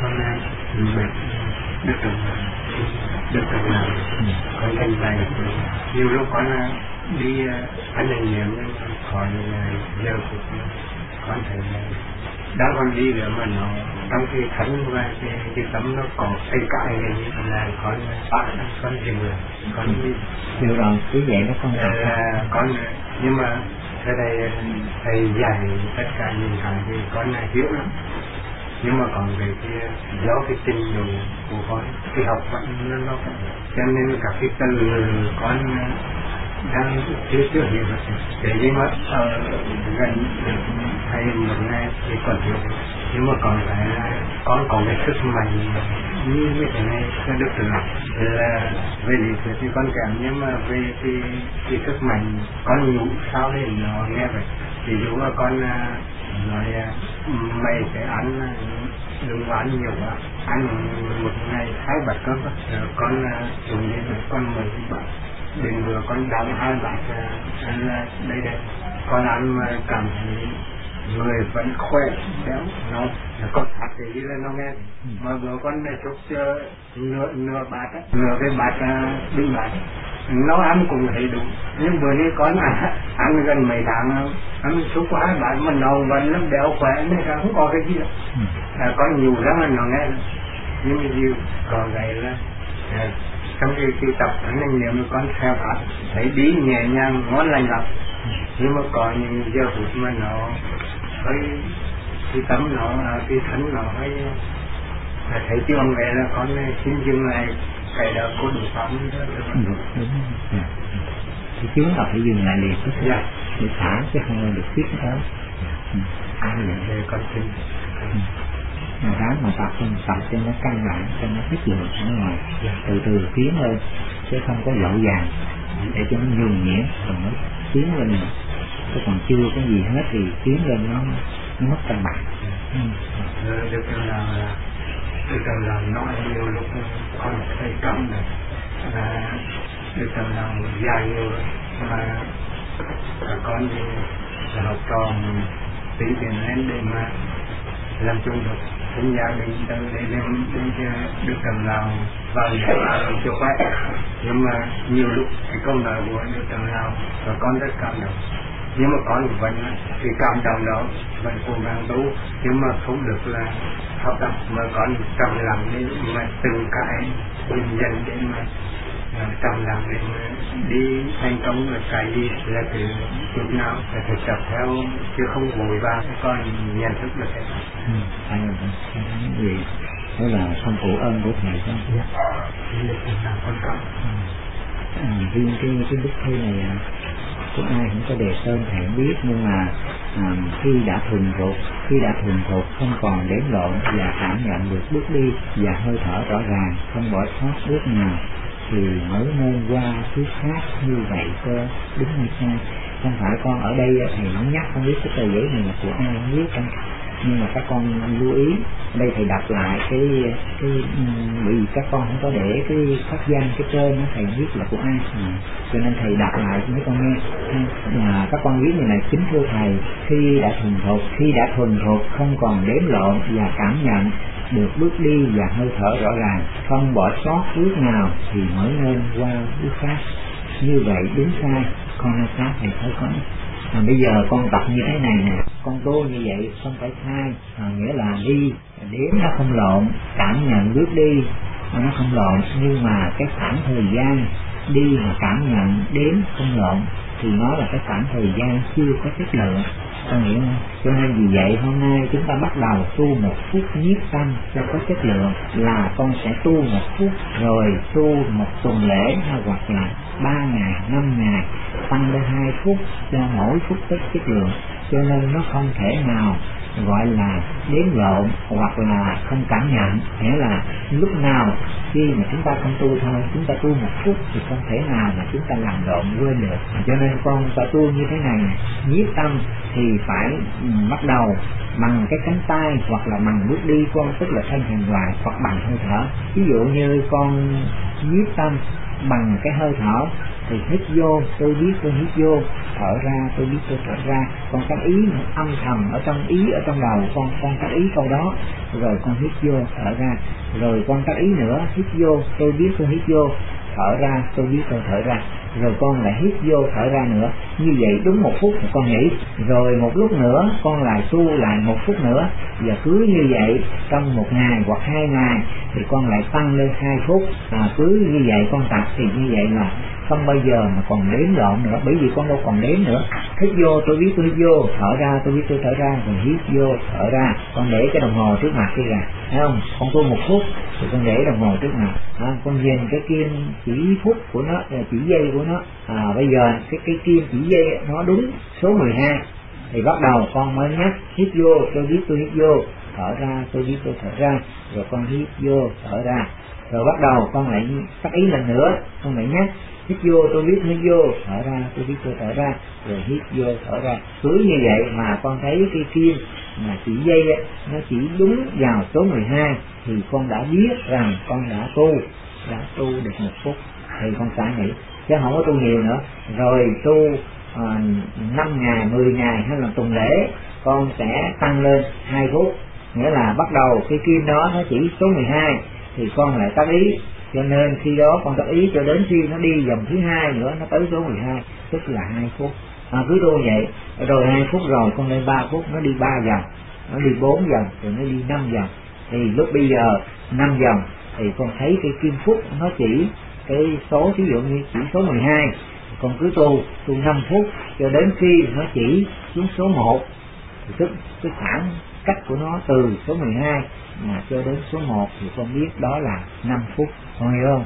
Được từng làm con thành tài, nhiều lúc con đi ăn nhiều nhưng khỏi giờ con thấy đã con đi rồi mà nó trong khi thánh và cái tấm nó còn cây cãi là con dừng rồi, con đi hiểu rồi, cứ vậy nó không là con, nhưng mà ở đây thầy dạy tất cả những cái thì con hiểu lắm, nhưng mà còn về cái do cái trình độ của con cái học vẫn nó cho nên cả cái từ con đang chưa hiểu được, để nhưng mà gần hay một ngày thì còn hiểu, nhưng mà còn phải con còn cái sức mạnh như thế này nó được tự là về lý thuyết thì con kém, nhưng mà về cái sức mạnh con ngủ sao để nó nghe vậy. Ví dụ là con nói mày sẽ ăn đừng ăn nhiều quá, ăn một ngày 2 bát cơm, con dùng như con 10 bát, đừng vừa con đau 2 bát ăn đây con ăn mà cảm thấy người vẫn khỏe béo nó con thật thì là nó nghe, mà vừa con chúc nửa bát nửa cái bát bình bát nó ăn cũng thấy đúng, nhưng vừa nay con ăn gần mấy tháng ăn chúc có 2 bát mà nó vẫn nó béo khỏe nên là không có cái gì đâu. Có nhiều lắm là nó nghe, nhưng mà nhiều còn vậy là trong cái tập anh nếu mà con theo pháp thấy đi nhẹ nhàng ngon lành lắm, nhưng mà có những giờ phút mà nó hơi cái tấm nó cái thánh nó hơi thấy chưa về là con xin dừng lại cái đó có đủ pháp đó. Đúng. Thì chúng là phải dừng lại liền để thả chứ không được tiếp đó. Để con tin. Ráng mà tập cho nó căn bản, cho nó chất lượng ở ngoài, từ từ tiến lên chứ không có dội vàng để cho nó nhuần nhuyễn rồi mới tiến lên nữa. Chứ còn chưa có gì hết thì tiến lên nó mất cân bằng. Được làm nói nhiều lúc con thấy cấm rồi, và được làm dài nhiều mà con đi là học trò tí tiền lên để mà làm chung được cũng gia đình để được tầm nào vào nhà làm cho khỏe. Nhưng mà nhiều lúc cái công đời của được tầm nào và con rất cảm động, nhưng mà con vẫn thì cảm động đó vẫn cố gắng tu, nhưng mà không được là học tập mà con trầm lặng để mà từng cái dần để mà trầm lặng để mà đi thành công là cái gì là từ chút nào phải thực tập theo chứ không vội vàng. Con nhận thức là thế. Anh gì đó là không phụ ơn của thầy đó. Con cảm. Riêng cái bức thư này có ai cũng có đề tên thầy không biết, nhưng mà khi đã thuần thục không còn đếm lộn và cảm nhận được bước đi và hơi thở rõ ràng, không bỏ sót bước nào thì mới nên qua thứ khác như vậy cơ. Đúng hay sai? Không phải con ở đây thầy muốn nhắc, không biết cái tờ giấy này là của ai không biết không, nhưng mà các con lưu ý đây thầy đọc lại cái bởi vì các con không có để cái phát danh cái trên nó thầy biết là của ai, cho nên thầy đọc lại cho mấy con nghe. Các con viết như này: kính thưa thầy, khi đã thuần thục không còn đếm lộn và cảm nhận được bước đi và hơi thở rõ ràng, không bỏ sót bước nào thì mới nên qua bước khác. Như vậy đúng sai? Con hay khác thầy thấy có. Bây giờ con tập như thế này nè, con tu như vậy không phải sai, nghĩa là đi đếm nó không lộn, cảm nhận bước đi nó không lộn, nhưng mà cái khoảng thời gian đi mà cảm nhận đếm không lộn thì nó là cái khoảng thời gian chưa có chất lượng, con hiểu không? Cho nên vì vậy hôm nay chúng ta bắt đầu tu 1 phút nhiếp tâm cho có chất lượng, là con sẽ tu 1 phút rồi tu 1 tuần lễ hoặc là 3 ngày, 5 ngày, tăng lên 2 phút cho mỗi phút có chất lượng. Cho nên nó không thể nào gọi là đếm lộn hoặc là không cảm nhận, nghĩa là lúc nào khi mà chúng ta không tu thôi, chúng ta tu 1 phút thì không thể nào mà chúng ta làm lộn quên được. Cho nên con phải tu như thế này, nhiếp tâm thì phải bắt đầu bằng cái cánh tay hoặc là bằng bước đi con, tức là thân hình ngoài, hoặc bằng hơi thở. Ví dụ như con nhiếp tâm bằng cái hơi thở thì hít vô tôi biết tôi hít vô, thở ra tôi biết tôi thở ra. Con các ý âm thầm ở trong ý, ở trong đầu con các ý câu đó, rồi con hít vô thở ra, rồi con các ý nữa, hít vô tôi biết tôi hít vô, thở ra tôi biết tôi thở ra, rồi con lại hít vô thở ra nữa. Như vậy đúng 1 phút thì con nghỉ, rồi một lúc nữa con lại tu lại 1 phút nữa, và cứ như vậy trong 1 ngày hoặc 2 ngày thì con lại tăng lên 2 phút. Cứ như vậy con tập thì như vậy là không bao giờ mà còn đếm lộn nữa, bởi vì con đâu còn đếm nữa. Hít vô tôi biết tôi hít vô, thở ra tôi biết tôi thở ra, rồi hít vô thở ra. Con để cái đồng hồ trước mặt đi ra, thấy không? Con tu 1 phút thì con để đồng hồ trước mặt, con nhìn cái kim chỉ phút của nó, chỉ giây của nó. Bây giờ cái kim chỉ giây nó đúng số 12 thì bắt đầu con mới nhắc hít vô tôi biết tôi hít vô, thở ra tôi biết tôi thở ra, rồi con hít vô thở ra, rồi bắt đầu con lại tác ý lần nữa, con lại nhắc hít vô tôi biết hít vô, thở ra tôi biết tôi thở ra, rồi hít vô thở ra. Cứ như vậy mà con thấy cái kim mà chỉ dây nó chỉ đúng vào số 12 thì con đã biết rằng con đã tu được 1 phút thì con phải nghỉ, chứ không có tu nhiều nữa. Rồi tu 5 ngày, 10 ngày hay là tuần lễ con sẽ tăng lên 2 phút, nghĩa là bắt đầu cái kim đó nó chỉ số 12 thì con lại tác ý. Cho nên khi đó con tác ý cho đến khi nó đi vòng thứ 2 nữa, nó tới số 12 tức là 2 phút. Cứ tu vậy, rồi 2 phút rồi con lên 3 phút, nó đi 3 vòng, nó đi 4 vòng, rồi nó đi 5 vòng. Thì lúc bây giờ 5 vòng thì con thấy cái kim phút nó chỉ cái số, ví dụ như chỉ số 12, con cứ tu 5 phút cho đến khi nó chỉ xuống số 1, thì tức cái khoảng cách của nó từ số 12 mà cho đến số 1 thì con biết đó là 5 phút, con hiểu không?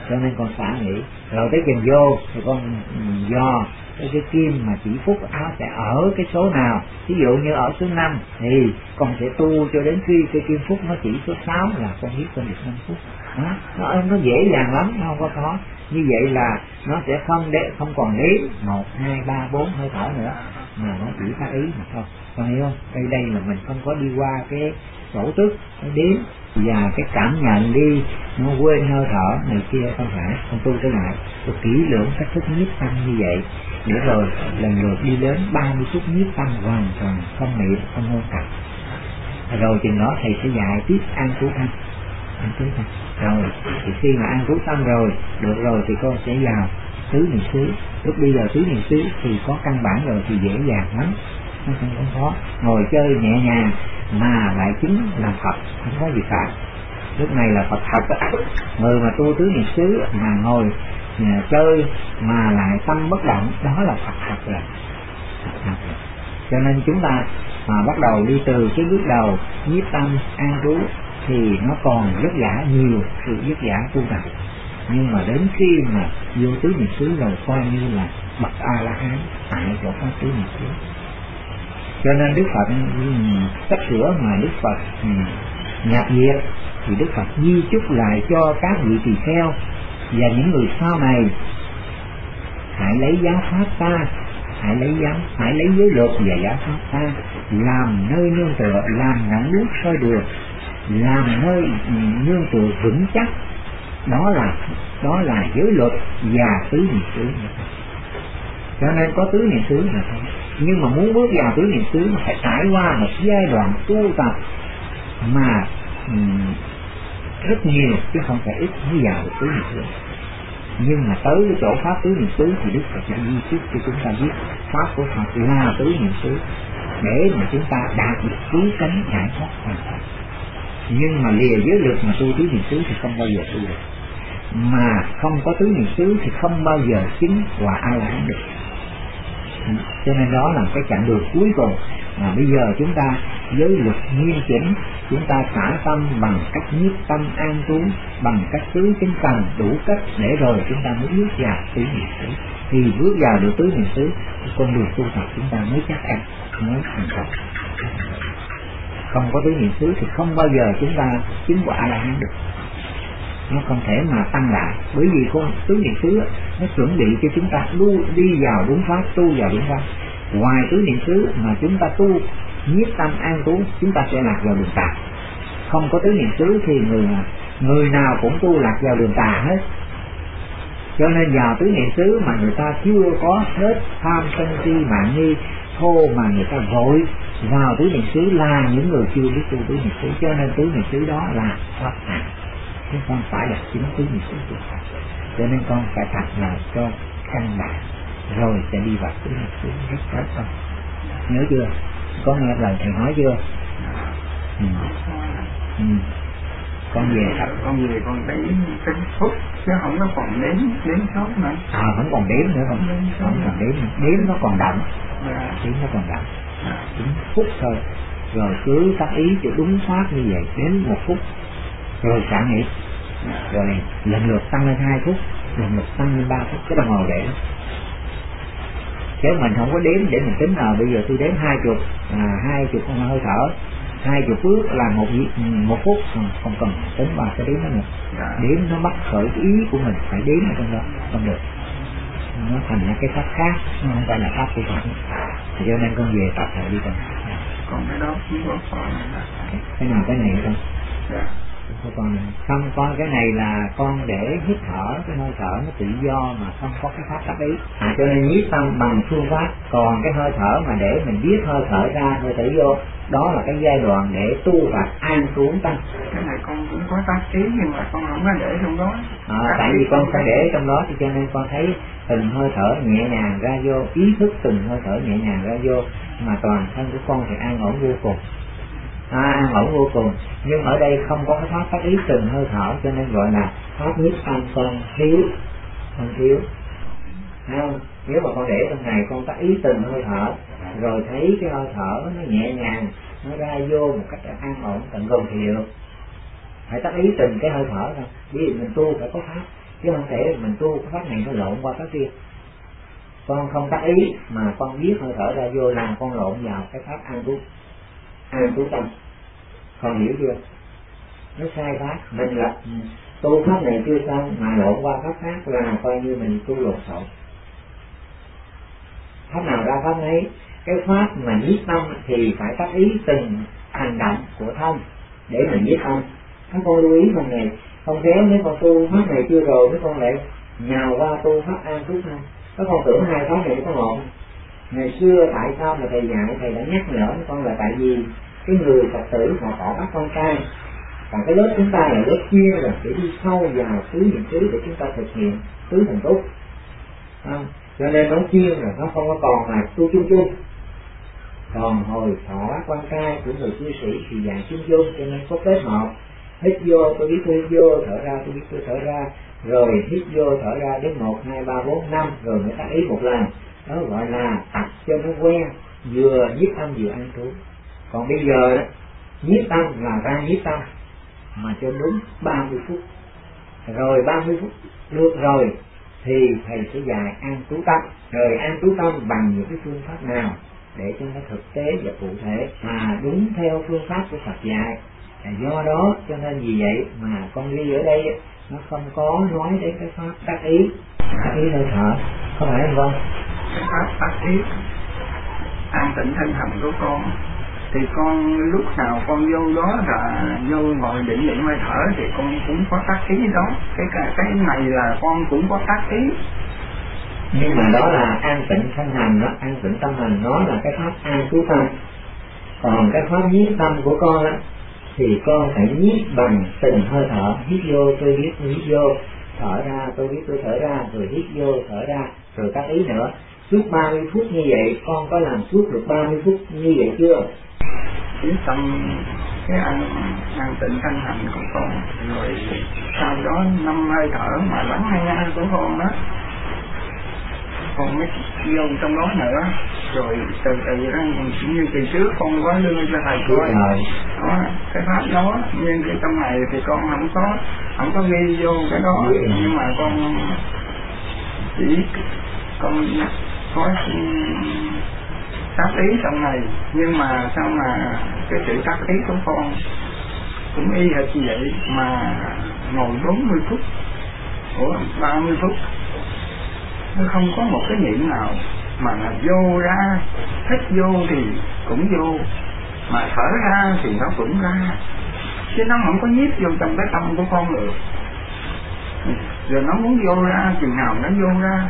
cho nên con xả nghỉ. Rồi tới chừng vô thì con dò cái kim mà chỉ phúc áo sẽ ở cái số nào. Ví dụ như ở số 5 thì con sẽ tu cho đến khi cái kim phúc nó chỉ số 6 là con hít con được 5 phút. Đó, nó dễ dàng lắm, nó không có khó. Như vậy là nó sẽ không còn đếm 1, 2, 3, 4 hơi thở nữa, mà nó chỉ có ý mà thôi. Con hiểu không? Đây là mình không có đi qua cái tổ tức nó đếm và cái cảm nhận đi, nó quên hơi thở này kia, không phải. Con tu cái lại tôi kỹ lưỡng cách thức nhiếp tâm như vậy, để rồi lần lượt đi đến 30 phút nhiếp tâm hoàn toàn không niệm, không hôn tập. Rồi chừng đó thầy sẽ dạy tiếp an trú tâm. Rồi thì khi mà an trú tâm rồi được rồi thì con sẽ vào tứ niệm xứ. Lúc bây giờ tứ niệm xứ thì có căn bản rồi thì dễ dàng lắm, nó không có ngồi chơi nhẹ nhàng mà lại chính làm Phật, không có gì cả. Lúc này là Phật thật á. Người mà tu tứ niệm xứ mà ngồi chơi mà lại tâm bất động, đó là Phật thật rồi. Cho nên chúng ta mà bắt đầu đi từ cái bước đầu nhiếp tâm an trú thì nó còn vất vả nhiều sự vất vả tu tập, nhưng mà đến khi mà vô tứ niệm xứ rồi coi như là bậc A La Hán tại chỗ pháp tứ niệm xứ. Cho nên Đức Phật sắp sửa mà Đức Phật nhập diệt thì Đức Phật di chúc lại cho các vị tỳ kheo và những người sau này: hãy lấy giáo pháp ta, hãy lấy giới luật và giáo pháp ta làm nơi nương tựa, làm ngọn đuốc soi đường, làm nơi nương tựa vững chắc. Đó là giới luật và tứ niệm xứ. Cho nên có tứ niệm xứ là thôi. Nhưng mà muốn bước vào tứ niệm xứ phải trải qua một giai đoạn tu tập mà rất nhiều chứ không phải ít mới vào được tứ niệm xứ. Nhưng mà tới cái chỗ pháp tứ niệm xứ thì Đức Phật đã di chúc cho chúng ta biết pháp của Phật là tứ niệm xứ, để mà chúng ta đạt được cứu cánh giải thoát hoàn toàn. Nhưng mà lìa giới luật mà tu tứ niệm xứ thì không bao giờ tu được, mà không có tứ niệm xứ thì không bao giờ chứng quả A La Hán được. Cho nên đó là cái chặng đường cuối cùng mà bây giờ chúng ta giới luật nghiêm chỉnh, chúng ta xả tâm bằng cách nhiếp tâm an trú, bằng cách tứ chánh cần đủ cách, để rồi chúng ta mới bước vào tứ niệm xứ. Thì bước vào được tứ niệm xứ, con đường tu tập chúng ta mới chắc ăn, mới thành công. Không có tứ niệm xứ thì không bao giờ chúng ta chứng quả A La Hán được. Nó không thể mà tăng lại, bởi vì con tứ niệm xứ nó chuẩn bị cho chúng ta đi vào đúng pháp, tu vào đúng pháp. Ngoài tứ niệm xứ mà chúng ta tu nhiếp tâm an trú, chúng ta sẽ lạc vào đường tà. Không có tứ niệm xứ thì người nào cũng tu lạc vào đường tà hết. Cho nên vào tứ niệm xứ mà người ta chưa có hết tham sân si mạng nghi thô mà người ta vội vào tứ niệm xứ là những người chưa biết tu tứ niệm xứ. Cho nên tứ niệm xứ đó là thoát nạn, chứ không phải là chính tứ niệm xứ của Phật. Cho nên con phải tập lại cho căn bản rồi sẽ đi vào tứ niệm xứ rất tốt. Nhớ chưa? Có nghe lời thầy nói chưa? Con về con đếm phút chứ không có còn đếm số nữa. Không còn đếm nữa, không còn đếm nó còn đậm, đếm nó còn đậm, đúng phút thôi. Rồi cứ tác ý cho đúng pháp như vậy đến 1 phút rồi xả nghỉ, rồi lần lượt tăng lên 2 phút, lần lượt tăng lên 3 phút, cái đồng hồ để đó. Chứ mình không có đếm để mình tính bây giờ tôi đếm 20 con hơi thở, 20 bước là 1 phút, không cần tính vào cái đếm đó nữa. Đếm nó bắt khởi cái ý của mình phải đếm ở trong đó, không được. Nó thành ra cái pháp khác, nó không phải là pháp của Phật. Cho nên con về tập lại đi con. Còn cái đó cũng có còn cái nào cái này không? Không, con cái này là con để hít thở, cái hơi thở nó tự do mà không có cái pháp tác ý. Cho nên nhiếp tâm bằng phương pháp. Còn cái hơi thở mà để mình biết hơi thở ra, hơi thở vô, đó là cái giai đoạn để tu và an trú tâm. Cái này con cũng có tác ý nhưng mà con không có để trong đó. Tại vì con phải để trong đó, cho nên con thấy từng hơi thở nhẹ nhàng ra vô, ý thức từng hơi thở nhẹ nhàng ra vô, mà toàn thân của con thì an ổn vô cùng. An ổn vô cùng. Nhưng ở đây không có cái pháp tác ý từng hơi thở, cho nên gọi là pháp nhiếp tâm. Con thiếu. Không, nếu mà con để trong này con tác ý từng hơi thở, rồi thấy cái hơi thở nó nhẹ nhàng, nó ra vô một cách an ổn tận cùng thì được. Phải tác ý từng cái hơi thở thôi. Vì mình tu phải có pháp, chứ không thể mình tu cái pháp này nó lộn qua pháp kia. Con không tác ý mà con biết hơi thở ra vô làm con lộn vào cái pháp an trú tâm. Con hiểu chưa? Nó sai pháp. Mình là tu pháp này chưa xong mà lộn qua pháp khác là coi như mình tu lộn xộn. Pháp nào ra pháp ấy. Cái pháp mà nhiếp tâm thì phải tác ý từng hành động của thân để mình nhiếp tâm. Các con lưu ý phần này. Không khéo mấy con tu pháp này chưa rồi mấy con lại nhào qua tu pháp an trú tâm. Các con tưởng hai pháp này có một. Ngày xưa tại sao mà thầy dạy, thầy đã nhắc nhở con là tại vì cái người Phật tử họ bỏ bắt con trai, còn cái lớp chúng ta là lớp chuyên là để đi sâu vào tứ niệm xứ để chúng ta thực hiện tứ thần túc. Cho nên nó chuyên là nó không có còn là tu chung chung. Còn hồi thọ quan trai của người cư sĩ thì dạy chung chung, cho nên có kết hợp. Hít vô tôi biết tôi hít vô, thở ra tôi biết tôi thở ra, rồi hít vô thở ra đến 1, 2, 3, 4, 5 rồi mới tác ý một lần. Đó gọi là tập cho nó quen, vừa nhiếp tâm vừa an trú. Còn bây giờ đó, nhiếp tâm là ra nhiếp tâm mà cho đúng 30 phút. Rồi 30 phút được rồi thì thầy sẽ dạy an trú tâm. Rồi an trú tâm bằng những cái phương pháp nào để cho nó thực tế và cụ thể mà đúng theo phương pháp của Phật dạy. Do đó cho nên vì vậy mà con ghi ở đây nó không có nói đến cái pháp tác ý hơi thở, có phải không con? Cái pháp tác ý an tịnh thân hành của con thì con lúc nào con vô đó là vô ngồi định niệm hơi thở thì con cũng có tác ý đó. Cái này là con cũng có tác ý. Nhưng mà đó là an tịnh thân hành đó, an tịnh tâm hành, nó là cái pháp an trú tâm. Còn cái pháp nhiếp tâm của con đó thì con phải nhiếp bằng từng hơi thở. Hít vô tôi biết tôi hít vô, thở ra tôi biết tôi thở ra, rồi hít vô thở ra, rồi tác ý nữa. Suốt 30 phút như vậy con có làm suốt được 30 phút như vậy chưa? Chỉ xong cái an tịnh thân hành của con, rồi sau đó 5 hơi thở mà lắng nghe của con đó, con mới vô trong đó nữa. Rồi từ từ đó như kỳ trước con có đưa cho thầy coi đó, cái pháp đó, nhưng cái trong này thì con không có ghi vô cái đó. Nhưng mà con chỉ con có tác ý trong này, nhưng mà sao mà cái sự tác ý của con cũng y hệt như vậy mà ngồi 40 phút của 30 phút nó không có một cái niệm nào mà là vô ra. Hít vô thì cũng vô, mà thở ra thì nó cũng ra, chứ nó không có nhiếp vô trong cái tâm của con được. Rồi nó muốn vô ra chừng nào nó vô ra,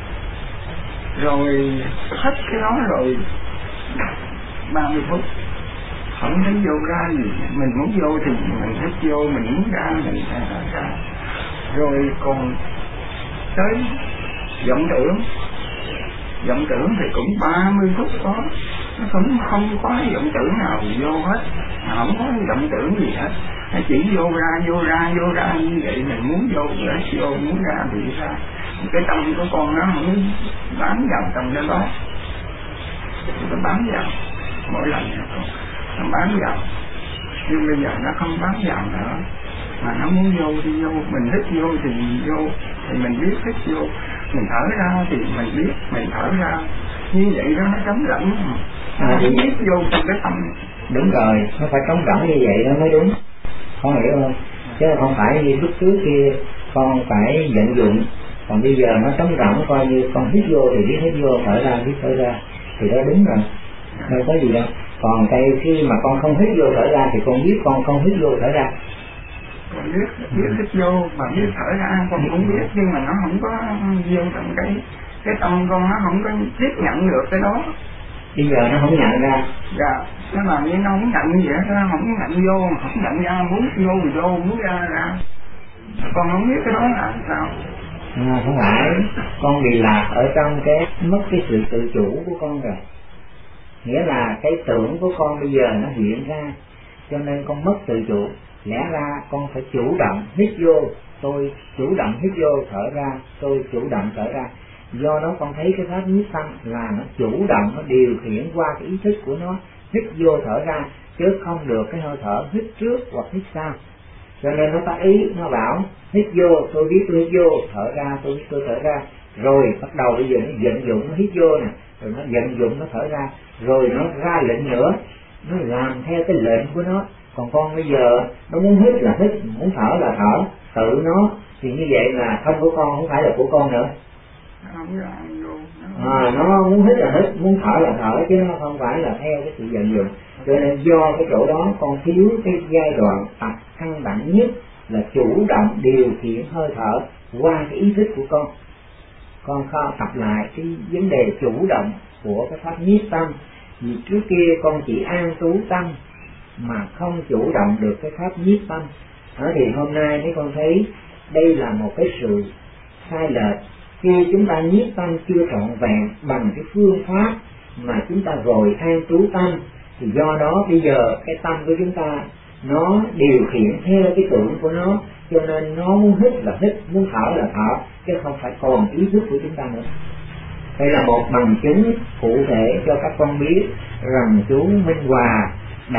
rồi hết cái đó rồi 30 phút không thấy vô ra gì. Mình muốn vô thì mình hít vô, mình muốn ra mình ra. Rồi còn tới vọng tưởng thì cũng 30 phút đó, nó cũng không có vọng tưởng nào vô hết, không có vọng tưởng gì hết. Nó chỉ vô ra như vậy. Mình muốn vô thì vô, muốn ra thì ra. Cái tâm của con nó không bám vào trong cái đó, nó bám vào mỗi lần nó bám vào, nhưng bây giờ nó không bám vào nữa mà nó muốn vô thì vô. Mình hít vô thì vô, thì mình biết hít vô. Mình thở ra thì mình biết mình thở ra. Như vậy đó nó trống rỗng, nó biết vô trong cái tâm. Đúng rồi, nó phải trống rỗng như vậy đó mới đúng, con hiểu không? Chứ không phải như lúc trước kia con phải vận dụng. Còn bây giờ nó trống rỗng, coi như con hít vô thì biết hít vô, thở ra biết thở ra, thì đó đúng rồi, đâu có gì đâu. Còn khi mà con không hít vô thở ra thì con biết con không hít vô thở ra. Con biết hít vô mà biết thở ra con cũng biết, nhưng mà nó không có vô trong cái tâm con, nó không có tiếp nhận được cái đó. Bây giờ nó không nhận ra. Dạ, nó làm như nó không nhận vậy, nó không nhận vô, không nhận ra, muốn vô thì vô, muốn ra ra. Con không biết cái đó là sao. Không phải, con bị lạc ở trong cái mất cái sự tự chủ của con rồi. Nghĩa là cái tưởng của con bây giờ nó hiện ra, cho nên con mất tự chủ. Lẽ ra con phải chủ động hít vô, tôi chủ động hít vô, thở ra, tôi chủ động thở ra. Do đó con thấy cái pháp nhiếp tâm là nó chủ động, nó điều khiển qua cái ý thức của nó, hít vô thở ra, chứ không được cái hơi thở hít trước hoặc hít sau. Cho nên nó tác ý, nó bảo hít vô tôi biết tôi hít vô, thở ra tôi biết tôi thở ra, rồi bắt đầu bây giờ nó vận dụng, nó hít vô nè, rồi nó vận dụng, nó thở ra, rồi nó ra lệnh nữa, nó làm theo cái lệnh của nó. Còn con bây giờ nó muốn hít là hít, muốn thở là thở, tự nó, thì như vậy là thân của con không phải là của con nữa. Nó muốn hít là hít, muốn thở là thở, chứ nó không phải là theo cái sự vận dụng. Cho nên do cái chỗ đó con thiếu cái giai đoạn tập căn bản nhất là chủ động điều khiển hơi thở qua cái ý thức của con. Con khó tập lại cái vấn đề chủ động của cái pháp nhiếp tâm. Vì trước kia con chỉ an trú tâm mà không chủ động được cái pháp nhiếp tâm. Thì hôm nay mấy con thấy đây là một cái sự sai lệch. Khi chúng ta nhiếp tâm chưa trọn vẹn bằng cái phương pháp mà chúng ta rồi an trú tâm, thì do đó bây giờ cái tâm của chúng ta nó điều khiển theo cái tưởng của nó, cho nên nó muốn hít là hít, muốn thở là thở, chứ không phải còn ý thức của chúng ta nữa. Đây là một bằng chứng cụ thể cho các con biết rằng chú Minh Hòa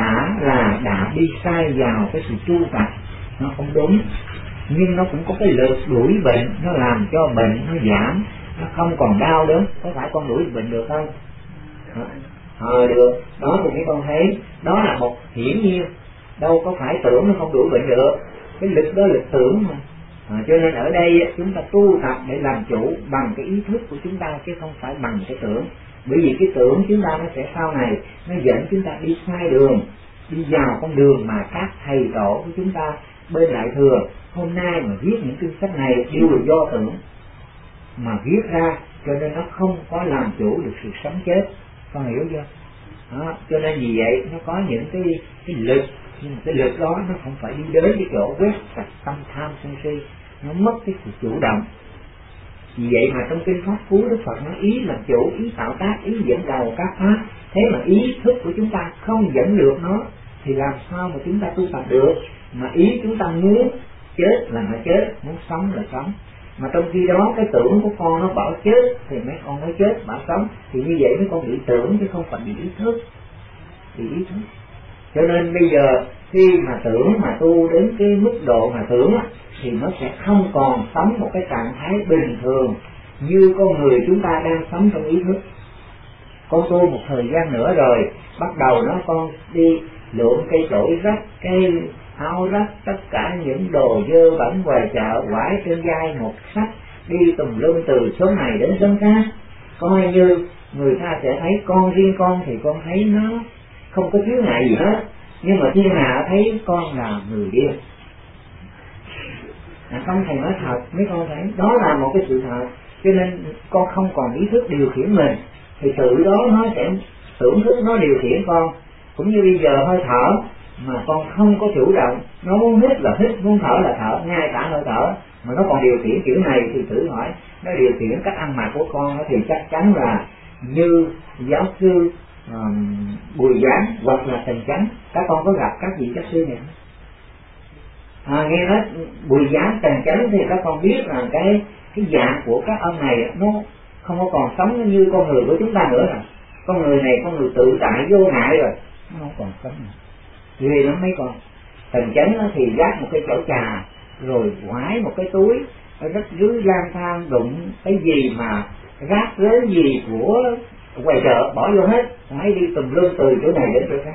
đã đi sai vào cái sự tu tập, nó không đúng. Nhưng nó cũng có cái lực đuổi bệnh, nó làm cho bệnh nó giảm, nó không còn đau đớn. Có phải con đuổi bệnh được không? Được. Đó thì mấy con thấy đó là một hiển nhiên, đâu có phải tưởng nó không đuổi bệnh được. Cái lực đó lực tưởng mà. Cho nên ở đây chúng ta tu tập để làm chủ bằng cái ý thức của chúng ta, chứ không phải bằng cái tưởng. Bởi vì cái tưởng chúng ta nó sẽ sau này nó dẫn chúng ta đi sai đường, đi vào con đường mà các thầy tổ của chúng ta bên Đại Thừa hôm nay mà viết những kinh sách này đều là do tưởng mà viết ra, cho nên nó không có làm chủ được sự sống chết. Con hiểu chưa? Cho nên vì vậy nó có những cái lực, nhưng mà cái lực đó nó không phải đi đến cái chỗ quét sạch tâm tham sân si, nó mất cái sự chủ động. Vì vậy mà trong kinh Pháp Cú Đức Phật nói ý làm chủ, ý tạo tác, ý dẫn đầu các pháp. Thế mà ý thức của chúng ta không dẫn được nó thì làm sao mà chúng ta tu tập được? Mà ý chúng ta muốn chết là nó chết, muốn sống là sống. Mà trong khi đó cái tưởng của con nó bảo chết thì mấy con nói chết, bảo sống. Thì như vậy mấy con bị tưởng chứ không phải bị ý thức. Bị ý thức. Cho nên bây giờ khi mà tưởng mà tu đến cái mức độ mà tưởng thì nó sẽ không còn sống một cái trạng thái bình thường như con người chúng ta đang sống trong ý thức. Con tu một thời gian nữa rồi bắt đầu nó con đi lượm cây chổi rách, cây áo rách, tất cả những đồ dơ bẩn ngoài chợ, quải trên vai một sách, đi tùm lum từ số này đến số khác. Coi như người ta sẽ thấy con, riêng con thì con thấy nó không có chướng ngại gì hết, nhưng mà thiên hạ thấy con là người điên. Không thầy nói thật, mấy con thấy đó là một cái sự thật. Cho nên con không còn ý thức điều khiển mình, thì tự đó nó sẽ tưởng thức nó điều khiển con. Cũng như bây giờ hơi thở mà con không có chủ động, nó muốn hít là hít, muốn thở là thở, ngay cả hơi thở mà nó còn điều khiển kiểu này thì thử hỏi nó điều khiển cách ăn mặc của con thì chắc chắn là như giáo sư Bùi Giáng hoặc là Trần Chánh. Các con có gặp các vị giáo sư này không? Nghe nói Bùi Giáng, Trần Chánh thì các con biết rằng cái dạng của các ông này nó không có còn sống như con người của chúng ta nữa rồi. Con người này con người tự tại vô ngại rồi, nó không còn sống nữa. Ghê lắm mấy con. Trần Chánh thì gác một cái chảo trà, rồi quải một cái túi, rất rưới lang thang, đụng cái gì mà rác rến gì của ngoài chợ bỏ vô hết, hãy đi tùm lum từ chỗ này đến chỗ khác.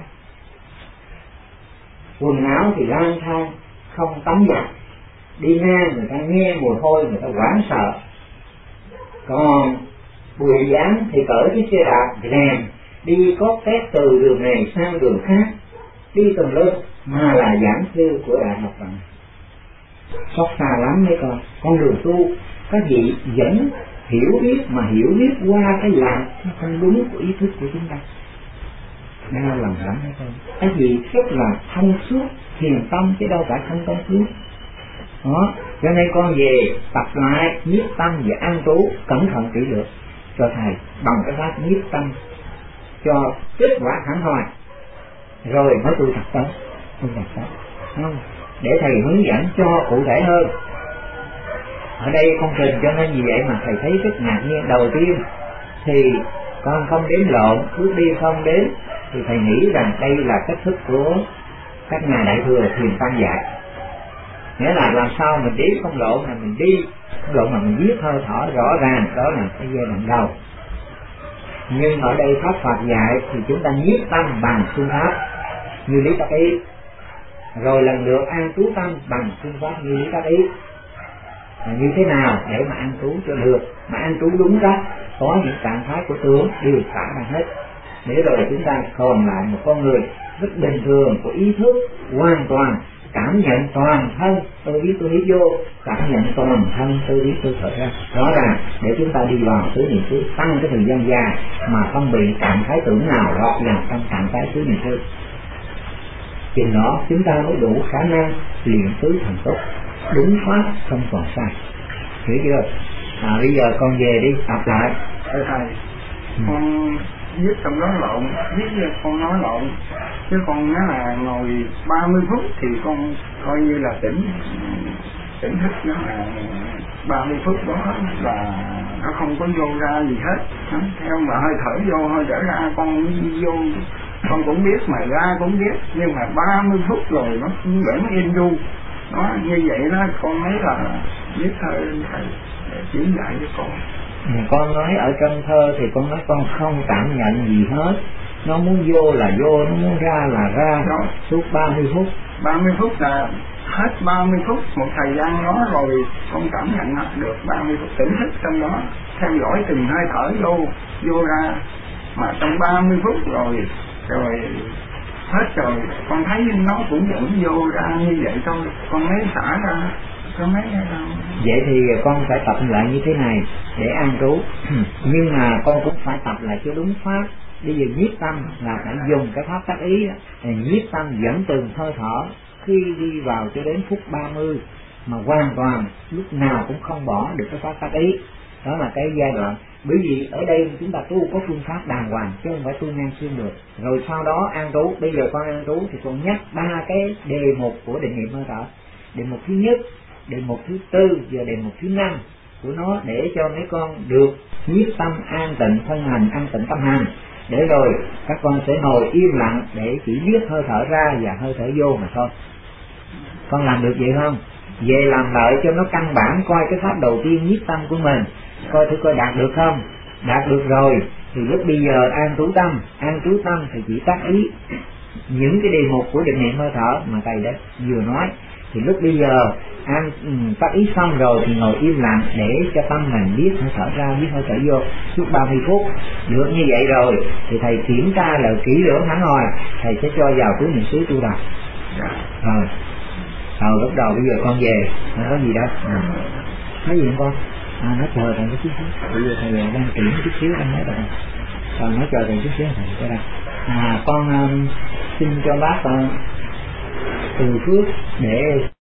Quần áo thì lang thang, không tắm giặt, đi ngang người ta nghe mùi hôi người ta hoảng sợ. Còn Bùi Giáng thì cởi cái xe đạp rèm, đi cót két từ đường này sang đường khác, đi tùm lum mà là giảng sư của Đại học Phật. Xót xa lắm mấy con đường tu các vị vẫn hiểu biết mà hiểu biết qua cái lạc nó không đúng của ý thức của chúng ta. Đau lòng lắm mấy con. Các vị rất là thông suốt, thiền tâm chứ đâu phải không thông suốt. Đó, cho nên con về tập lại nhiếp tâm và an trú cẩn thận kỹ lưỡng cho thầy bằng cái pháp nhiếp tâm cho kết quả hẳn hoài, rồi mới tu tập tới, không? Để thầy hướng dẫn cho cụ thể hơn. Ở đây công trình cho nên vì vậy mà thầy thấy rất ngạc nhiên. Đầu tiên thì con không đến lộn, bước đi không đến, thì thầy nghĩ rằng đây là cách thức của các nhà Đại Thừa thiền tâm dạy. Nghĩa là làm sao mình đi không lộn là mình đi, không lộn mà mình viết hơi thở rõ ràng, đó là cái giai đoạn đầu. Nhưng ở đây Pháp Phật dạy thì chúng ta nhiếp tâm bằng phương pháp như lý tác ý, rồi lần lượt an trú tâm bằng phương pháp như lý tác ý. Như thế nào để mà an trú cho được, mà an trú đúng cách, có những trạng thái của tướng đều xả ra hết, để rồi chúng ta còn lại một con người rất bình thường, của ý thức hoàn toàn, cảm nhận toàn thân tôi biết tôi hít vô, cảm nhận toàn thân tôi biết tôi thở ra. Đó là để chúng ta đi vào tứ niệm xứ, tăng cái thời gian dài mà không bị trạng thái tưởng nào lọt vào trong trạng thái tứ niệm xứ. Chừng đó chúng ta mới đủ khả năng luyện tứ thành tốt, đúng pháp không còn sai. Hiểu chưa? Bây giờ con về đi tập lại. Thầy con viết trong đó lộn, viết con nói lộn, chứ con nói là ngồi 30 phút thì con coi như là tỉnh thức, nó là 30 phút đó là nó không có vô ra gì hết. Theo mà hơi thở vô hơi thở ra con vô con cũng biết mà ra cũng biết, nhưng mà 30 phút rồi nó vẫn yên du. Đó, như vậy đó con thấy là viết thơ thầy chỉ dạy cho con. Con nói ở trong thơ thì con nói con không cảm nhận gì hết, nó muốn vô là vô, nó muốn ra là ra. Đó. Suốt 30 phút. 30 phút là hết 30 phút, một thời gian đó rồi con cảm nhận được 30 phút tỉnh thức trong đó, theo dõi từng hơi thở vô ra, mà trong 30 phút rồi hết rồi con thấy nó cũng vẫn vô ra như vậy thôi, con mới xả ra. Vậy thì con phải tập lại như thế này để an trú. Nhưng mà con cũng phải tập lại cho đúng pháp. Bây giờ nhiếp tâm là phải dùng cái pháp tác ý, nhiếp tâm dẫn từng hơi thở khi đi vào cho đến phút 30 mà hoàn toàn lúc nào cũng không bỏ được cái pháp tác ý. Đó là cái giai đoạn. Bởi vì ở đây chúng ta tu có phương pháp đàng hoàng chứ không phải tu ngang xuyên được. Rồi sau đó an trú. Bây giờ con an trú thì con nhắc 3 cái đề mục của định niệm hơi thở. Đề mục thứ nhất, đề mục thứ tư và đề mục thứ 5 của nó, để cho mấy con được nhiếp tâm an tịnh thân hành, an tịnh tâm hành. Để rồi các con sẽ ngồi im lặng để chỉ biết hơi thở ra và hơi thở vô mà thôi. Con làm được vậy không? Về làm lại cho nó căn bản, coi cái pháp đầu tiên nhiếp tâm của mình, coi thử coi đạt được không. Đạt được rồi thì lúc bây giờ an trú tâm thì chỉ tác ý những cái đề mục của định niệm hơi thở mà thầy đã vừa nói. Thì lúc bây giờ tác ý xong rồi thì ngồi im lặng để cho tâm mình biết hơi thở ra, biết hơi thở vô suốt 30 phút. Được như vậy rồi thì thầy kiểm tra là kỹ lưỡng hẳn rồi, thầy sẽ cho vào tứ niệm xứ tu tập. Rồi lúc đầu bây giờ con về, không có gì đâu. Nói gì không con? Nói chờ thầy chút xíu. Bây giờ thầy đang kiểm chút xíu anh nói rồi. Rồi nói chờ thầy chút xíu thầy cho đây. Con xin cho bác từ phước để